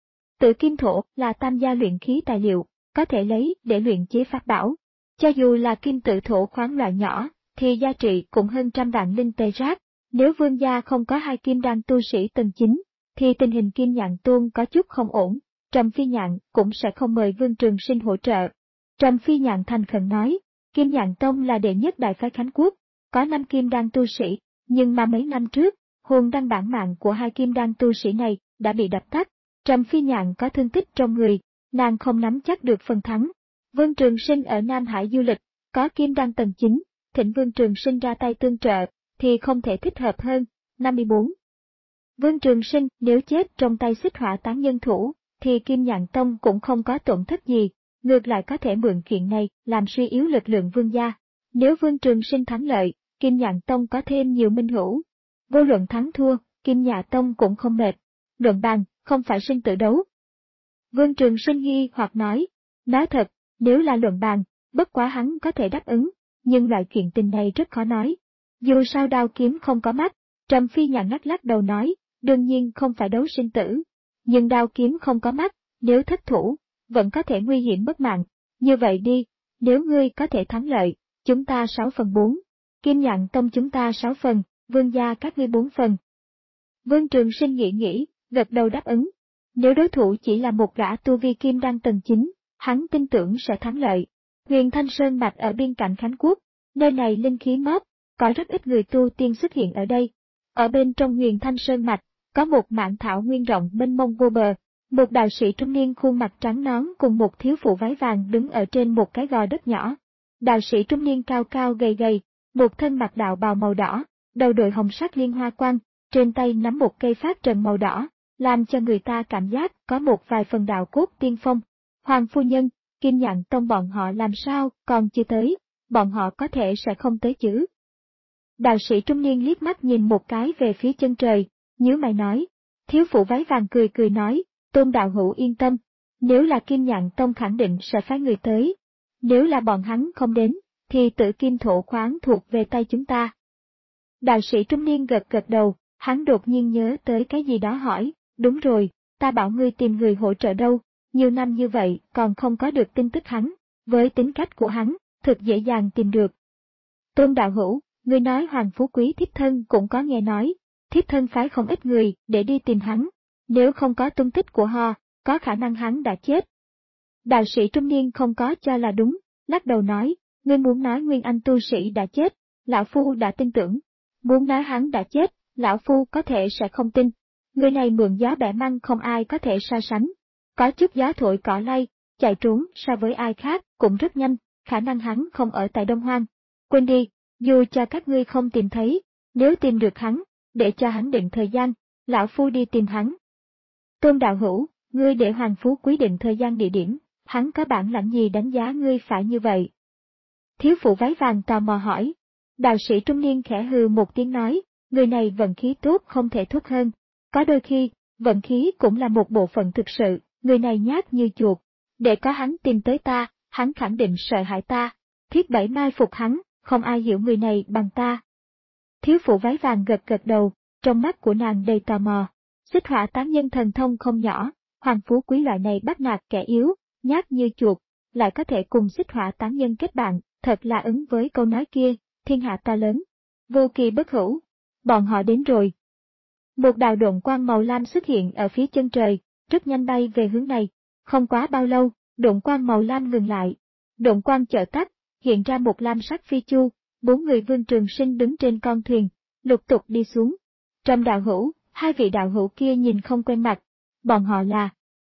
Tử kim thổ là tam gia luyện khí tài liệu, có thể lấy để luyện chế pháp bảo. Cho dù là kim tự thổ khoáng loại nhỏ, thì giá trị cũng hơn trăm vạn linh tệ rác. Nếu vương gia không có hai kim đan tu sĩ tầng chín, thì tình hình Kim Nhạn Tông có chút không ổn, Trầm Phi Nhạn cũng sẽ không mời Vương Trường Sinh hỗ trợ. Trầm Phi Nhạn thành khẩn nói, Kim Nhạn Tông là đệ nhất đại phái Khánh Quốc, có năm kim đan tu sĩ, nhưng mà mấy năm trước, hồn đăng bản mạng của hai kim đan tu sĩ này đã bị đập tắt. Trầm Phi Nhạn có thương tích trong người, nàng không nắm chắc được phần thắng. Vương Trường Sinh ở Nam Hải du lịch, có kim đan tầng chín, thỉnh Vương Trường Sinh ra tay tương trợ, thì không thể thích hợp hơn. năm mươi bốn. Vương Trường Sinh nếu chết trong tay Xích Hỏa tán nhân thủ, thì Kim Nhạn Tông cũng không có tổn thất gì, ngược lại có thể mượn chuyện này làm suy yếu lực lượng vương gia. Nếu Vương Trường Sinh thắng lợi, Kim Nhạn Tông có thêm nhiều minh hữu. Vô luận thắng thua, Kim Nhạn Tông cũng không mệt. Luận bàn, không phải sinh tử đấu. Vương Trường Sinh nghi hoặc nói, nói thật, nếu là luận bàn, bất quá hắn có thể đáp ứng, nhưng loại chuyện tình này rất khó nói. Dù sao đao kiếm không có mắt, Trầm Phi Nhạn lắc lắc đầu nói, đương nhiên không phải đấu sinh tử. Nhưng đao kiếm không có mắt, nếu thất thủ, vẫn có thể nguy hiểm mất mạng. Như vậy đi, nếu ngươi có thể thắng lợi, chúng ta sáu phần bốn. Kim Nhạn Tông chúng ta sáu phần, vương gia các ngươi bốn phần. Vương Trường Sinh nghĩ nghĩ, gật đầu đáp ứng. Nếu đối thủ chỉ là một gã tu vi kim đan tầng chín, hắn tin tưởng sẽ thắng lợi. Huyền Thanh Sơn mạch ở biên cảnh Khánh Quốc, nơi này linh khí mót, có rất ít người tu tiên xuất hiện ở đây. Ở bên trong Huyền Thanh Sơn mạch, có một mạn thảo nguyên rộng mênh mông vô bờ, một đạo sĩ trung niên khuôn mặt trắng nõn cùng một thiếu phụ váy vàng đứng ở trên một cái gò đất nhỏ. Đạo sĩ trung niên cao cao gầy gầy, một thân mặc đạo bào màu đỏ, đầu đội hồng sắc liên hoa quang, trên tay nắm một cây phát trần màu đỏ, làm cho người ta cảm giác có một vài phần đạo cốt tiên phong. Hoàng phu nhân, Kim Nhạn Tông bọn họ làm sao còn chưa tới, bọn họ có thể sẽ không tới chứ. Đạo sĩ trung niên liếc mắt nhìn một cái về phía chân trời, nhíu mày nói. Thiếu phụ váy vàng cười cười nói, Tôn đạo hữu yên tâm, nếu là Kim Nhạn Tông khẳng định sẽ phái người tới. Nếu là bọn hắn không đến, thì tử kim thổ khoáng thuộc về tay chúng ta. Đạo sĩ trung niên gật gật đầu, hắn đột nhiên nhớ tới cái gì đó hỏi, đúng rồi, ta bảo ngươi tìm người hỗ trợ đâu, nhiều năm như vậy còn không có được tin tức hắn, với tính cách của hắn, thực dễ dàng tìm được. Tôn đạo hữu, ngươi nói Hoàng Phú Quý thiếp thân cũng có nghe nói, thiếp thân phái không ít người để đi tìm hắn, nếu không có tung tích của họ, có khả năng hắn đã chết. Đạo sĩ trung niên không có cho là đúng, lắc đầu nói, ngươi muốn nói Nguyên Anh tu sĩ đã chết, lão phu đã tin tưởng, muốn nói hắn đã chết, lão phu có thể sẽ không tin. Người này mượn gió bẻ măng không ai có thể so sánh, có chút gió thổi cỏ lay, chạy trốn so với ai khác cũng rất nhanh, khả năng hắn không ở tại Đông Hoang. Quên đi, dù cho các ngươi không tìm thấy, nếu tìm được hắn, để cho hắn định thời gian, lão phu đi tìm hắn. Tôn đạo hữu, ngươi để Hoàng Phú Quý định thời gian địa điểm, hắn có bản lãnh gì đánh giá ngươi phải như vậy? Thiếu phụ váy vàng tò mò hỏi. Đạo sĩ trung niên khẽ hừ một tiếng nói, người này vận khí tốt không thể tốt hơn. Có đôi khi, vận khí cũng là một bộ phận thực sự, người này nhát như chuột. Để có hắn tìm tới ta, hắn khẳng định sợ hãi ta. Thiết Bảy mai phục hắn, không ai hiểu người này bằng ta. Thiếu phụ váy vàng gật gật đầu, trong mắt của nàng đầy tò mò. Xích Hỏa tán nhân thần thông không nhỏ, Hoàng Phú Quý loại này bắt nạt kẻ yếu, nhát như chuột, lại có thể cùng Xích Hỏa tán nhân kết bạn, thật là ứng với câu nói kia, thiên hạ to lớn, vô kỳ bất hữu, bọn họ đến rồi. Một đạo độn quang màu lam xuất hiện ở phía chân trời, rất nhanh bay về hướng này. Không quá bao lâu, độn quang màu lam ngừng lại. Độn quang chợt tắt, hiện ra một lam sắc phi chu, bốn người Vương Trường Sinh đứng trên con thuyền, lục tục đi xuống. Trầm đạo hữu, hai vị đạo hữu kia nhìn không quen mặt. Bọn họ là...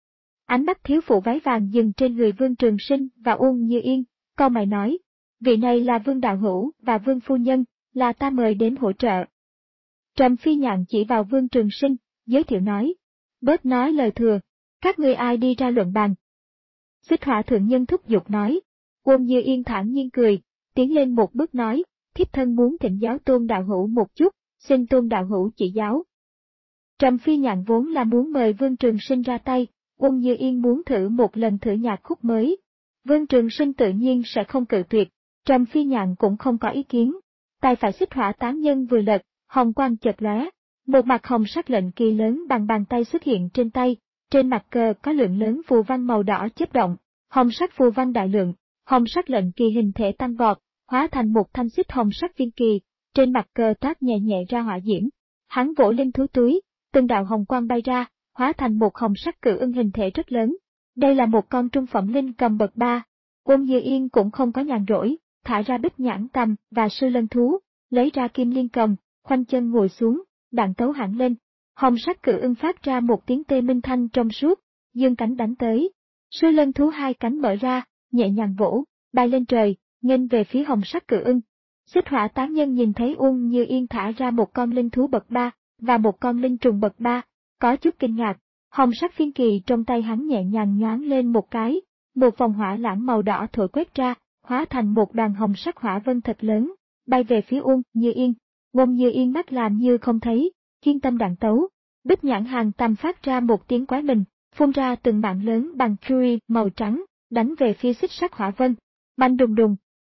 Ánh mắt thiếu phụ váy vàng dừng trên người Vương Trường Sinh và Uông Như Yên, cau mày nói. Vị này là Vương đạo hữu và Vương phu nhân, là ta mời đến hỗ trợ. Trầm Phi Nhạn chỉ vào Vương Trường Sinh, giới thiệu nói. Bớt nói lời thừa, các ngươi ai đi ra luận bàn. Xích Hỏa thượng nhân thúc giục nói. Uông Như Yên thản nhiên cười, tiến lên một bước nói, thiếp thân muốn thỉnh giáo Tôn đạo hữu một chút, xin Tôn đạo hữu chỉ giáo. Trầm Phi Nhạn vốn là muốn mời Vương Trường Sinh ra tay, Uông Như Yên muốn thử một lần thử nhạc khúc mới. Vương Trường Sinh tự nhiên sẽ không cự tuyệt, Trầm Phi Nhạn cũng không có ý kiến. Tay phải Xích Hỏa tán nhân vừa lật, hồng quang chợt lóe, một mặt hồng sắc lệnh kỳ lớn bằng bàn tay xuất hiện trên tay, trên mặt cờ có lượng lớn phù văn màu đỏ chớp động, hồng sắc phù văn đại lượng, hồng sắc lệnh kỳ hình thể tăng vọt, hóa thành một thanh xích hồng sắc viên kỳ, trên mặt cờ toát nhẹ nhẹ ra hỏa diễm. Hắn vỗ lên thú túi, từng đạo hồng quang bay ra, hóa thành một hồng sắc cự ưng hình thể rất lớn. Đây là một con trung phẩm linh cầm bậc ba. Uông Như Yên cũng không có nhàn rỗi, thả ra bích nhãn tầm và sư lân thú, lấy ra kim liên cầm, khoanh chân ngồi xuống, đạn tấu hẳn lên. Hồng sắc cự ưng phát ra một tiếng tê minh thanh trong suốt, dương cánh đánh tới. Sư lân thú hai cánh mở ra, nhẹ nhàng vỗ, bay lên trời, nghênh về phía hồng sắc cự ưng. Xích Hỏa tán nhân nhìn thấy Uông Như Yên thả ra một con linh thú bậc ba và một con linh trùng bậc ba, có chút kinh ngạc. Hồng sắc phiên kỳ trong tay hắn nhẹ nhàng nhoáng lên một cái, một vòng hỏa lãng màu đỏ thổi quét ra, hóa thành một đoàn hồng sắc hỏa vân thật lớn, bay về phía Uông Như Yên. Uông Như Yên mắt làm như không thấy, chuyên tâm đạn tấu. Bích nhãn hàng tầm phát ra một tiếng quái mình, phun ra từng mạng lớn bằng Fury màu trắng, đánh về phía xích sắc hỏa vân. Banh đùng đùng.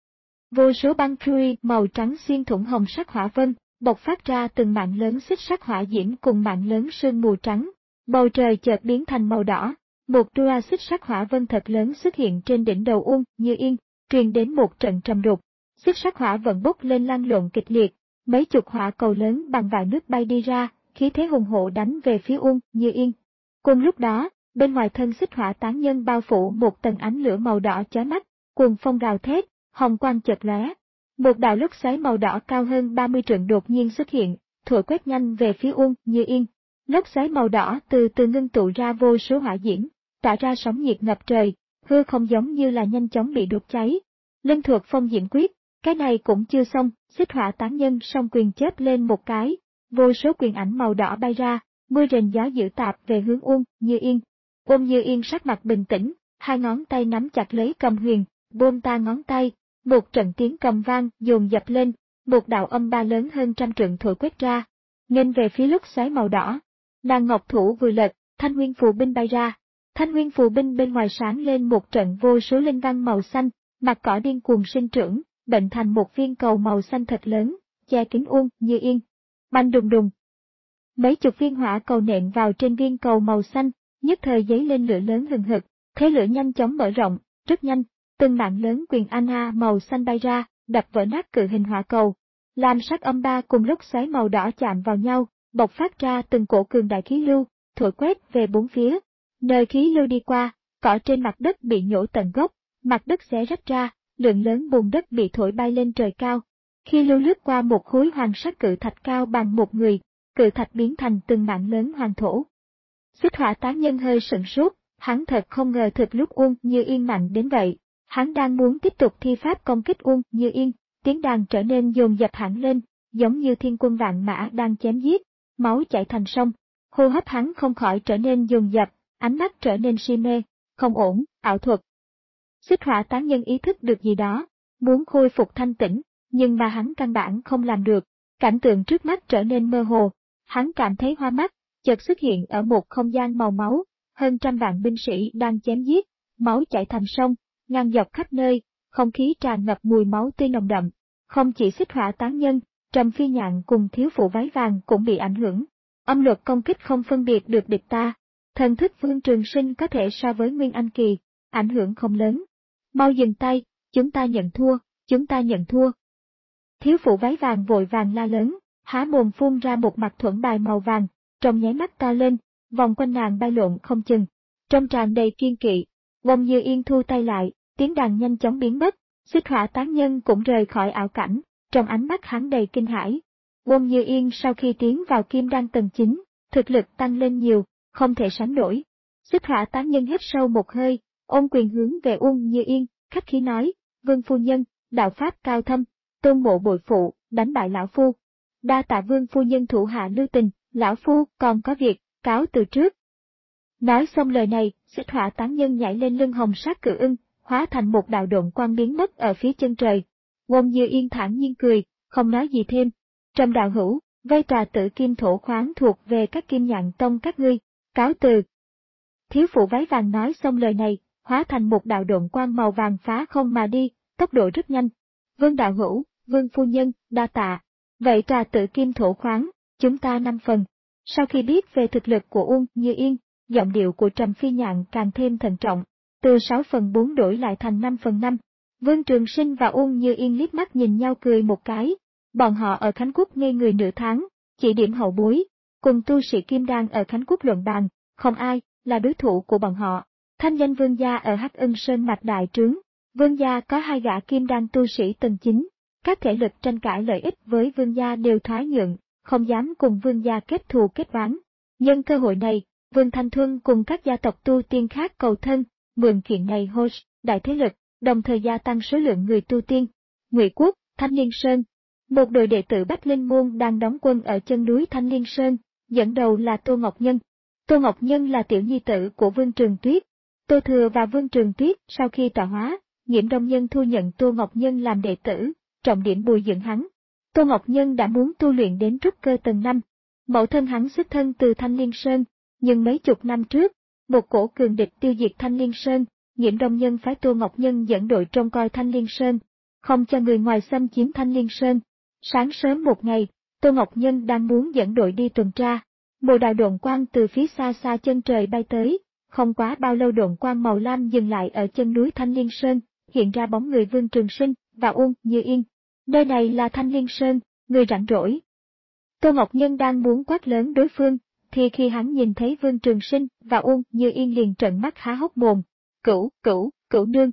Vô số băng Fury màu trắng xuyên thủng hồng sắc hỏa vân, bộc phát ra từng mạng lớn xích sắc hỏa diễm cùng mạng lớn sương mù trắng. Bầu trời chợt biến thành màu đỏ, một đua xích sắc hỏa vân thật lớn xuất hiện trên đỉnh đầu Uông Như Yên, truyền đến một trận trầm đục. Xích sắc hỏa vẫn bốc lên lăn lộn kịch liệt, mấy chục hỏa cầu lớn bằng vài nước bay đi ra, khí thế hùng hổ đánh về phía Uông Như Yên. Cùng lúc đó, bên ngoài thân xích hỏa tán nhân bao phủ một tầng ánh lửa màu đỏ chói mắt, cuồng phong gào thét, hồng quang chợt lóe. Một đạo lốc xoáy màu đỏ cao hơn ba mươi trượng đột nhiên xuất hiện, thổi quét nhanh về phía Uông Như Yên. Lốc xoáy màu đỏ từ từ ngưng tụ ra vô số hỏa diễm, tỏa ra sóng nhiệt ngập trời, hư không giống như là nhanh chóng bị đốt cháy. Linh thuật phong diễn quyết, cái này cũng chưa xong, xích hỏa tán nhân song quyền chớp lên một cái, vô số quyền ảnh màu đỏ bay ra, mưa rền gió dữ tạp về hướng Uông Như Yên. Uông Như Yên sắc mặt bình tĩnh, hai ngón tay nắm chặt lấy cầm huyền, buông ta ngón tay, một trận tiếng cầm vang dồn dập lên, một đạo âm ba lớn hơn trăm trượng thổi quét ra, nghênh về phía lốc xoáy màu đỏ. Nàng ngọc thủ vừa lật, thanh nguyên phù binh bay ra. Thanh nguyên phù binh bên ngoài sáng lên một trận vô số linh văn màu xanh, mặt cỏ điên cuồng sinh trưởng, bệnh thành một viên cầu màu xanh thật lớn, che kín Uông Như Yên. Banh đùng đùng. Mấy chục viên hỏa cầu nện vào trên viên cầu màu xanh, nhất thời giấy lên lửa lớn hừng hực, thế lửa nhanh chóng mở rộng, rất nhanh, từng mạng lớn quyền Anna màu xanh bay ra, đập vỡ nát cự hình hỏa cầu. Lam sắc âm ba cùng lốc xoáy màu đỏ chạm vào nhau, bộc phát ra từng cổ cường đại khí lưu, thổi quét về bốn phía. Nơi khí lưu đi qua, cỏ trên mặt đất bị nhổ tận gốc, mặt đất xé rách ra, lượng lớn bùn đất bị thổi bay lên trời cao. Khi lưu lướt qua một khối hoàng sắc cự thạch cao bằng một người, cự thạch biến thành từng mảng lớn hoàng thổ. Xích hỏa tán nhân hơi sửng sốt, hắn thật không ngờ thực lúc Uông Như Yên mạnh đến vậy. Hắn đang muốn tiếp tục thi pháp công kích Uông Như Yên, tiếng đàn trở nên dồn dập hẳn lên, giống như thiên quân vạn mã đang chém giết, máu chảy thành sông. Hô hấp hắn không khỏi trở nên dồn dập, ánh mắt trở nên si mê, không ổn, ảo thuật. Xích hỏa tán nhân ý thức được gì đó, muốn khôi phục thanh tĩnh, nhưng mà hắn căn bản không làm được. Cảnh tượng trước mắt trở nên mơ hồ, hắn cảm thấy hoa mắt, chợt xuất hiện ở một không gian màu máu, hơn trăm vạn binh sĩ đang chém giết, máu chảy thành sông, ngang dọc khắp nơi, không khí tràn ngập mùi máu tươi nồng đậm. Không chỉ xích hỏa tán nhân, Trầm Phi Nhạn cùng thiếu phụ váy vàng cũng bị ảnh hưởng. Âm luật công kích không phân biệt được địch ta. Thần thức Vương Trường Sinh có thể so với Nguyên Anh Kỳ, ảnh hưởng không lớn. Mau dừng tay, chúng ta nhận thua, chúng ta nhận thua. Thiếu phụ váy vàng vội vàng la lớn, há mồm phun ra một mặt thuẫn bài màu vàng, trong nháy mắt to lên, vòng quanh nàng bay lộn không chừng. Trong tràn đầy kiên kỵ, Wong Như Yên thu tay lại, tiếng đàn nhanh chóng biến mất, Xích Hỏa tán nhân cũng rời khỏi ảo cảnh, trong ánh mắt hắn đầy kinh hãi. Wong Như Yên sau khi tiến vào kim đan tầng chín, thực lực tăng lên nhiều, không thể sánh nổi. Xích Hỏa tán nhân hít sâu một hơi, ôm quyền hướng về Wong Như Yên, khách khí nói, Vương phu nhân, đạo pháp cao thâm, tôn mộ bội phụ, đánh bại lão phu. Đa tạ Vương phu nhân thủ hạ lưu tình, lão phu còn có việc, cáo từ trước. Nói xong lời này, Xích Hỏa tán nhân nhảy lên lưng hồng sát cự ưng, hóa thành một đạo độn quang biến mất ở phía chân trời. Wong Như Yên thản nhiên cười, không nói gì thêm. Trầm đạo hữu, vây trà tử kim thổ khoáng thuộc về các kim nhạn tông các ngươi, cáo từ. Thiếu phụ váy vàng nói xong lời này, hóa thành một đạo độn quang màu vàng phá không mà đi, tốc độ rất nhanh. Vương đạo hữu, Vương phu nhân, đa tạ. Vậy trà tử kim thổ khoáng, chúng ta năm phần. Sau khi biết về thực lực của Wong Như Yên, giọng điệu của Trầm Phi Nhạn càng thêm thận trọng, từ sáu phần bốn đổi lại thành năm phần năm. Vương Trường Sinh và Wong Như Yên liếc mắt nhìn nhau cười một cái. Bọn họ ở Khánh Quốc ngây người nửa tháng, chỉ điểm hậu bối, cùng tu sĩ kim đan ở Khánh Quốc luận bàn, không ai là đối thủ của bọn họ. Thanh danh Vương gia ở Hắc Ân Sơn mạch đại trướng, Vương gia có hai gã kim đan tu sĩ tầng chín, các thế lực tranh cãi lợi ích với Vương gia đều thoái nhượng, không dám cùng Vương gia kết thù kết oán. Nhân cơ hội này, Vương Thanh Thuân cùng các gia tộc tu tiên khác cầu thân, mượn kiện này host đại thế lực, đồng thời gia tăng số lượng người tu tiên. Ngụy Quốc, Thanh Liên Sơn. Một đội đệ tử Bách Linh Môn đang đóng quân ở chân núi Thanh Liên Sơn, dẫn đầu là Tô Ngọc Nhân. Tô Ngọc Nhân là tiểu nhi tử của Vương Trường Tuyết. Tô Thừa và Vương Trường Tuyết sau khi tọa hóa, Nghiễm Đông Nhân thu nhận Tô Ngọc Nhân làm đệ tử, trọng điểm bồi dưỡng hắn. Tô Ngọc Nhân đã muốn tu luyện đến trúc cơ tầng năm. Mẫu thân hắn xuất thân từ Thanh Liên Sơn, nhưng mấy chục năm trước, một cổ cường địch tiêu diệt Thanh Liên Sơn, Nghiễm Đông Nhân phái Tô Ngọc Nhân dẫn đội trông coi Thanh Liên Sơn, không cho người ngoài xâm chiếm Thanh Liên Sơn. Sáng sớm một ngày, Tô Ngọc Nhân đang muốn dẫn đội đi tuần tra. Một đạo độn quang từ phía xa xa chân trời bay tới, không quá bao lâu độn quang màu lam dừng lại ở chân núi Thanh Liên Sơn, hiện ra bóng người Vương Trường Sinh và Wong Như Yên. Nơi này là Thanh Liên Sơn, người rảnh rỗi. Tô Ngọc Nhân đang muốn quát lớn đối phương, thì khi hắn nhìn thấy Vương Trường Sinh và Wong Như Yên liền trợn mắt há hốc mồm. Cửu, cửu, cửu nương.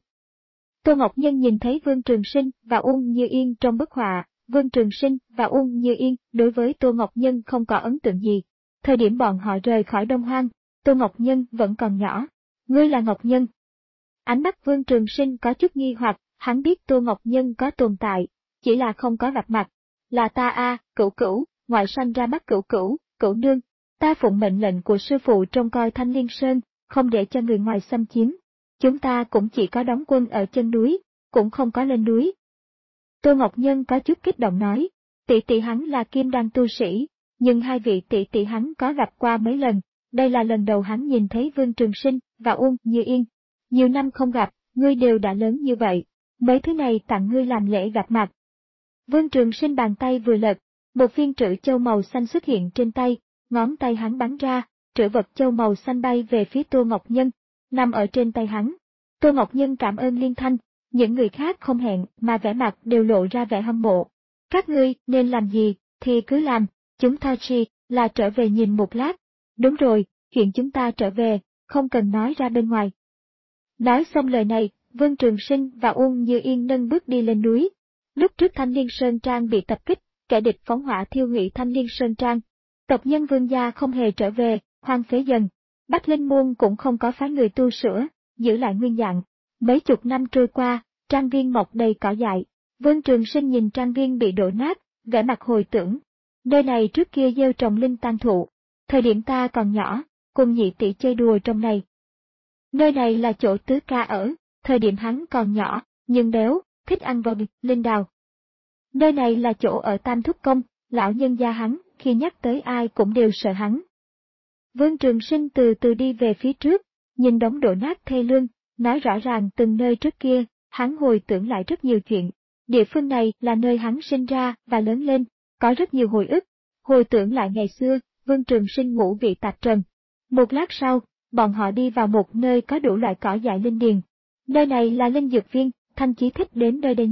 Tô Ngọc Nhân nhìn thấy Vương Trường Sinh và Wong Như Yên trong bức họa. Vương Trường Sinh và Wong Như Yên đối với Tô Ngọc Nhân không có ấn tượng gì. Thời điểm bọn họ rời khỏi Đông Hoang, Tô Ngọc Nhân vẫn còn nhỏ. Ngươi là Ngọc Nhân. Ánh mắt Vương Trường Sinh có chút nghi hoặc, hắn biết Tô Ngọc Nhân có tồn tại, chỉ là không có gặp mặt. Là ta a, cửu cửu, ngoại sanh ra mắt cửu cửu, cửu nương. Ta phụng mệnh lệnh của sư phụ trông coi Thanh Liên Sơn, không để cho người ngoài xâm chiếm. Chúng ta cũng chỉ có đóng quân ở chân núi, cũng không có lên núi. Tô Ngọc Nhân có chút kích động nói, tỷ tỷ hắn là kim đan tu sĩ, nhưng hai vị tỷ tỷ hắn có gặp qua mấy lần, đây là lần đầu hắn nhìn thấy Vương Trường Sinh và Wong Như Yên. Nhiều năm không gặp, ngươi đều đã lớn như vậy, mấy thứ này tặng ngươi làm lễ gặp mặt. Vương Trường Sinh bàn tay vừa lật, một viên trữ châu màu xanh xuất hiện trên tay, ngón tay hắn bắn ra, trữ vật châu màu xanh bay về phía Tô Ngọc Nhân, nằm ở trên tay hắn. Tô Ngọc Nhân cảm ơn liên thanh. Những người khác không hẹn mà vẻ mặt đều lộ ra vẻ hâm mộ. Các ngươi nên làm gì thì cứ làm, chúng ta chỉ là trở về nhìn một lát. Đúng rồi, chuyện chúng ta trở về, không cần nói ra bên ngoài. Nói xong lời này, Vương Trường Sinh và Wong Như Yên nâng bước đi lên núi. Lúc trước Thanh Liên Sơn Trang bị tập kích, kẻ địch phóng hỏa thiêu hủy Thanh Liên Sơn Trang. Tộc nhân Vương gia không hề trở về, hoang phế dần. Bách Linh Môn cũng không có phái người tu sửa, giữ lại nguyên dạng. Mấy chục năm trôi qua, trang viên mọc đầy cỏ dại. Vương Trường Sinh nhìn trang viên bị đổ nát, vẻ mặt hồi tưởng. Nơi này trước kia gieo trồng linh tang thụ. Thời điểm ta còn nhỏ, cùng nhị tỷ chơi đùa trong này. Nơi này là chỗ tứ ca ở, thời điểm hắn còn nhỏ, nhưng béo, thích ăn vào linh đào. Nơi này là chỗ ở Tam Thúc Công, lão nhân gia hắn, khi nhắc tới ai cũng đều sợ hắn. Vương Trường Sinh từ từ đi về phía trước, nhìn đống đổ nát thê lương, nói rõ ràng từng nơi trước kia, hắn hồi tưởng lại rất nhiều chuyện. Địa phương này là nơi hắn sinh ra và lớn lên, có rất nhiều hồi ức. Hồi tưởng lại ngày xưa, Vương Trường Sinh ngủ vị tạp trần. Một lát sau, bọn họ đi vào một nơi có đủ loại cỏ dại linh điền. Nơi này là linh dược viên, Thanh Chí thích đến nơi đây nhất.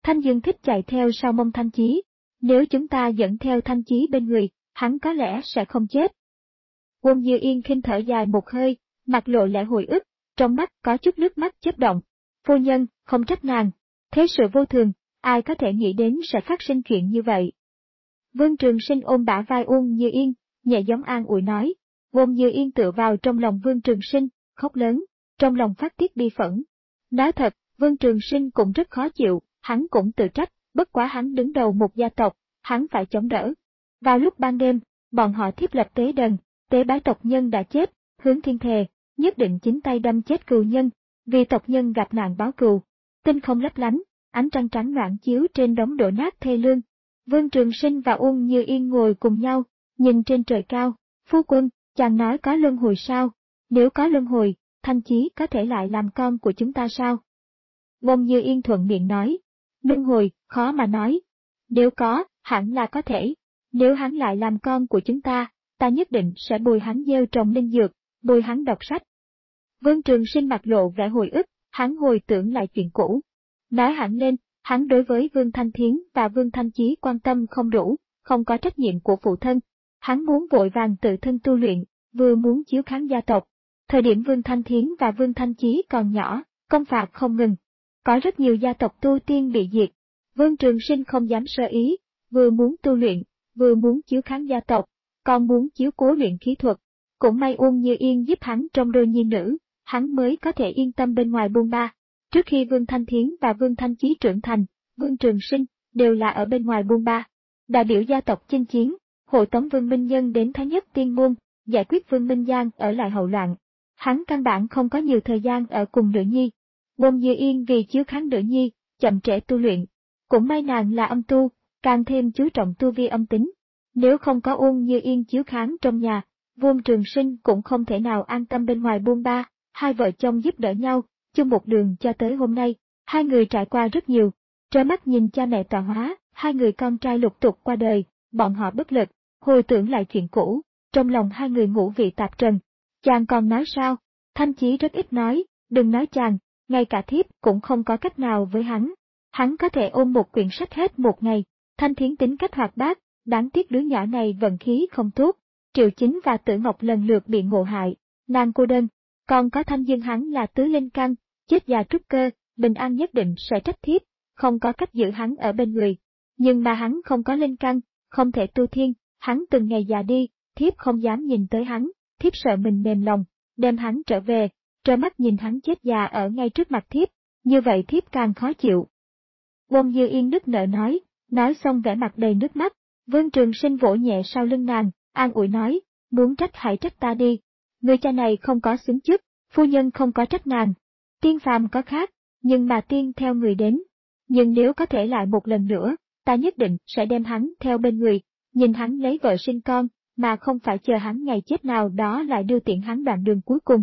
Thanh Dương thích chạy theo sau mông Thanh Chí. Nếu chúng ta dẫn theo Thanh Chí bên người, hắn có lẽ sẽ không chết. Uông Như Yên khinh thở dài một hơi, mặt lộ vẻ hồi ức, trong mắt có chút nước mắt chớp động. Phu nhân, không trách nàng. Thế sự vô thường, ai có thể nghĩ đến sẽ phát sinh chuyện như vậy. Vương Trường Sinh ôm bả vai Uông Như Yên, nhẹ giọng an ủi nói. Uông Như Yên tựa vào trong lòng Vương Trường Sinh, khóc lớn, trong lòng phát tiết bi phẫn. Nói thật, Vương Trường Sinh cũng rất khó chịu, hắn cũng tự trách, bất quá hắn đứng đầu một gia tộc, hắn phải chống đỡ. Vào lúc ban đêm, bọn họ thiết lập tế đần, tế bái tộc nhân đã chết, hướng thiên thề, nhất định chính tay đâm chết cừu nhân, vì tộc nhân gặp nạn báo cừu. Tinh không lấp lánh, ánh trăng trắng noãn chiếu trên đống đổ nát thê lương. Vương Trường Sinh và Uông Như Yên ngồi cùng nhau, nhìn trên trời cao. Phu quân, chàng nói có luân hồi sao? Nếu có luân hồi, Thanh Chí có thể lại làm con của chúng ta sao? Uông Như Yên thuận miệng nói. Luân hồi, khó mà nói. Nếu có, hẳn là có thể. Nếu hắn lại làm con của chúng ta, ta nhất định sẽ bồi hắn gieo trồng linh dược, bồi hắn đọc sách. Vương Trường Sinh mặt lộ vẻ hồi ức, hắn hồi tưởng lại chuyện cũ. Nói hẳn lên, hắn đối với Vương Thanh Thiến và Vương Thanh Chí quan tâm không đủ, không có trách nhiệm của phụ thân. Hắn muốn vội vàng tự thân tu luyện, vừa muốn chiếu kháng gia tộc. Thời điểm Vương Thanh Thiến và Vương Thanh Chí còn nhỏ, công phạt không ngừng. Có rất nhiều gia tộc tu tiên bị diệt. Vương Trường Sinh không dám sơ ý, vừa muốn tu luyện, vừa muốn chiếu kháng gia tộc, còn muốn chiếu cố luyện khí thuật. Cũng may Uông Như Yên giúp hắn trong đôi nhi nữ, hắn mới có thể yên tâm bên ngoài buôn ba. Trước khi Vương Thanh Thiến và Vương Thanh Chí trưởng thành, Vương Trường Sinh đều là ở bên ngoài buôn ba. Đại biểu gia tộc chinh chiến, hộ tống Vương Minh Nhân đến Thái Nhất Tiên Môn, giải quyết Vương Minh Giang ở lại hậu loạn. Hắn căn bản không có nhiều thời gian ở cùng nữ nhi. Uông Như Yên vì chiếu kháng nữ nhi, chậm trễ tu luyện. Cũng may nàng là âm tu, càng thêm chú trọng tu vi âm tính. Nếu không có Uông Như Yên chiếu kháng trong nhà, Vương Trường Sinh cũng không thể nào an tâm bên ngoài buôn ba. Hai vợ chồng giúp đỡ nhau, chung một đường cho tới hôm nay. Hai người trải qua rất nhiều. Trơ mắt nhìn cha mẹ tọa hóa, hai người con trai lục tục qua đời, bọn họ bất lực, hồi tưởng lại chuyện cũ, trong lòng hai người ngũ vị tạp trần. Chàng còn nói sao? Thanh Chí rất ít nói, đừng nói chàng, ngay cả thiếp cũng không có cách nào với hắn. Hắn có thể ôm một quyển sách hết một ngày. Thanh Thiến tính cách hoạt bát, đáng tiếc đứa nhỏ này vận khí không tốt. Triệu Chính và Tử Ngọc lần lượt bị ngộ hại, nàng cô đơn. Còn có Thanh Dương, hắn là tứ linh căn, chết già trúc cơ, bình an nhất định sẽ trách thiếp, không có cách giữ hắn ở bên người. Nhưng mà hắn không có linh căn, không thể tu thiên, hắn từng ngày già đi, thiếp không dám nhìn tới hắn, thiếp sợ mình mềm lòng, đem hắn trở về, trơ mắt nhìn hắn chết già ở ngay trước mặt thiếp, như vậy thiếp càng khó chịu. Uông Như Yên nức nở nói, nói xong vẻ mặt đầy nước mắt. Vương Trường Sinh vỗ nhẹ sau lưng nàng, an ủi nói, muốn trách hãy trách ta đi. Người cha này không có xứng chức, phu nhân không có trách nàng. Tiên phàm có khác, nhưng mà tiên theo người đến. Nhưng nếu có thể lại một lần nữa, ta nhất định sẽ đem hắn theo bên người, nhìn hắn lấy vợ sinh con, mà không phải chờ hắn ngày chết nào đó lại đưa tiễn hắn đoạn đường cuối cùng.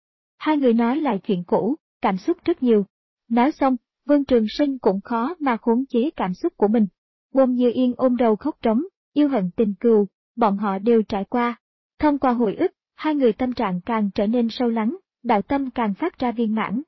Hai người nói lại chuyện cũ, cảm xúc rất nhiều. Nói xong, Vương Trường Sinh cũng khó mà khống chế cảm xúc của mình. Uông Như Yên ôm đầu khóc trống, yêu hận tình cừu, bọn họ đều trải qua. Thông qua hồi ức, hai người tâm trạng càng trở nên sâu lắng, đạo tâm càng phát ra viên mãn.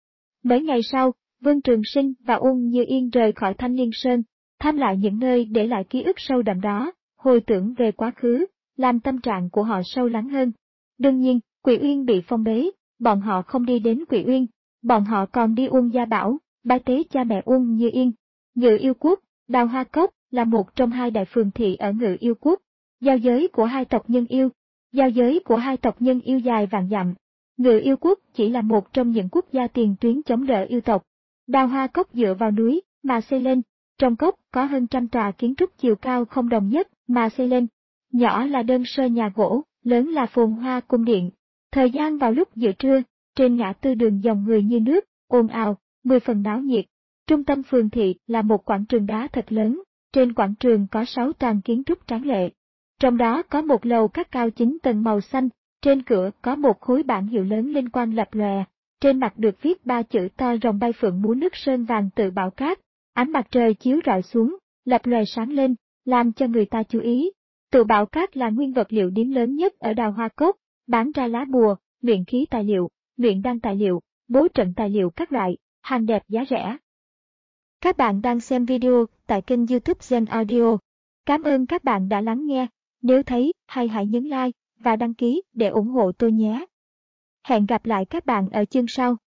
Mấy ngày sau, Vương Trường Sinh và Uông Như Yên rời khỏi Thanh Liên Sơn, tham lại những nơi để lại ký ức sâu đậm đó, hồi tưởng về quá khứ, làm tâm trạng của họ sâu lắng hơn. Đương nhiên, Quỷ Uyên bị phong bế, bọn họ không đi đến Quỷ Uyên, bọn họ còn đi Uông Gia Bảo, bái tế cha mẹ Uông Như Yên. Ngự Yêu Quốc, Đào Hoa Cốc là một trong hai đại phường thị ở Ngự Yêu Quốc. Giao giới của hai tộc nhân yêu, giao giới của hai tộc nhân yêu dài vạn dặm. Ngự Yêu Quốc chỉ là một trong những quốc gia tiền tuyến chống đỡ yêu tộc. Đào Hoa Cốc dựa vào núi mà xây lên, trong cốc có hơn trăm tòa kiến trúc chiều cao không đồng nhất mà xây lên. Nhỏ là đơn sơ nhà gỗ, lớn là phồn hoa cung điện. Thời gian vào lúc giữa trưa, trên ngã tư đường dòng người như nước, ồn ào, mười phần náo nhiệt. Trung tâm phường thị là một quảng trường đá thật lớn, trên quảng trường có sáu tràng kiến trúc tráng lệ. Trong đó có một lầu các cao chín tầng màu xanh, trên cửa có một khối bảng hiệu lớn liên quan lập lòe, trên mặt được viết ba chữ to rồng bay phượng múa nước sơn vàng tự bảo cát, ánh mặt trời chiếu rọi xuống, lập lòe sáng lên, làm cho người ta chú ý. Tự bảo cát là nguyên vật liệu điếm lớn nhất ở Đào Hoa Cốc, bán ra lá bùa, luyện khí tài liệu, luyện đan tài liệu, bố trận tài liệu các loại, hàng đẹp giá rẻ. Các bạn đang xem video tại kênh YouTube Gen Audio. Cảm ơn các bạn đã lắng nghe. Nếu thấy hay hãy nhấn like và đăng ký để ủng hộ tôi nhé. Hẹn gặp lại các bạn ở chương sau.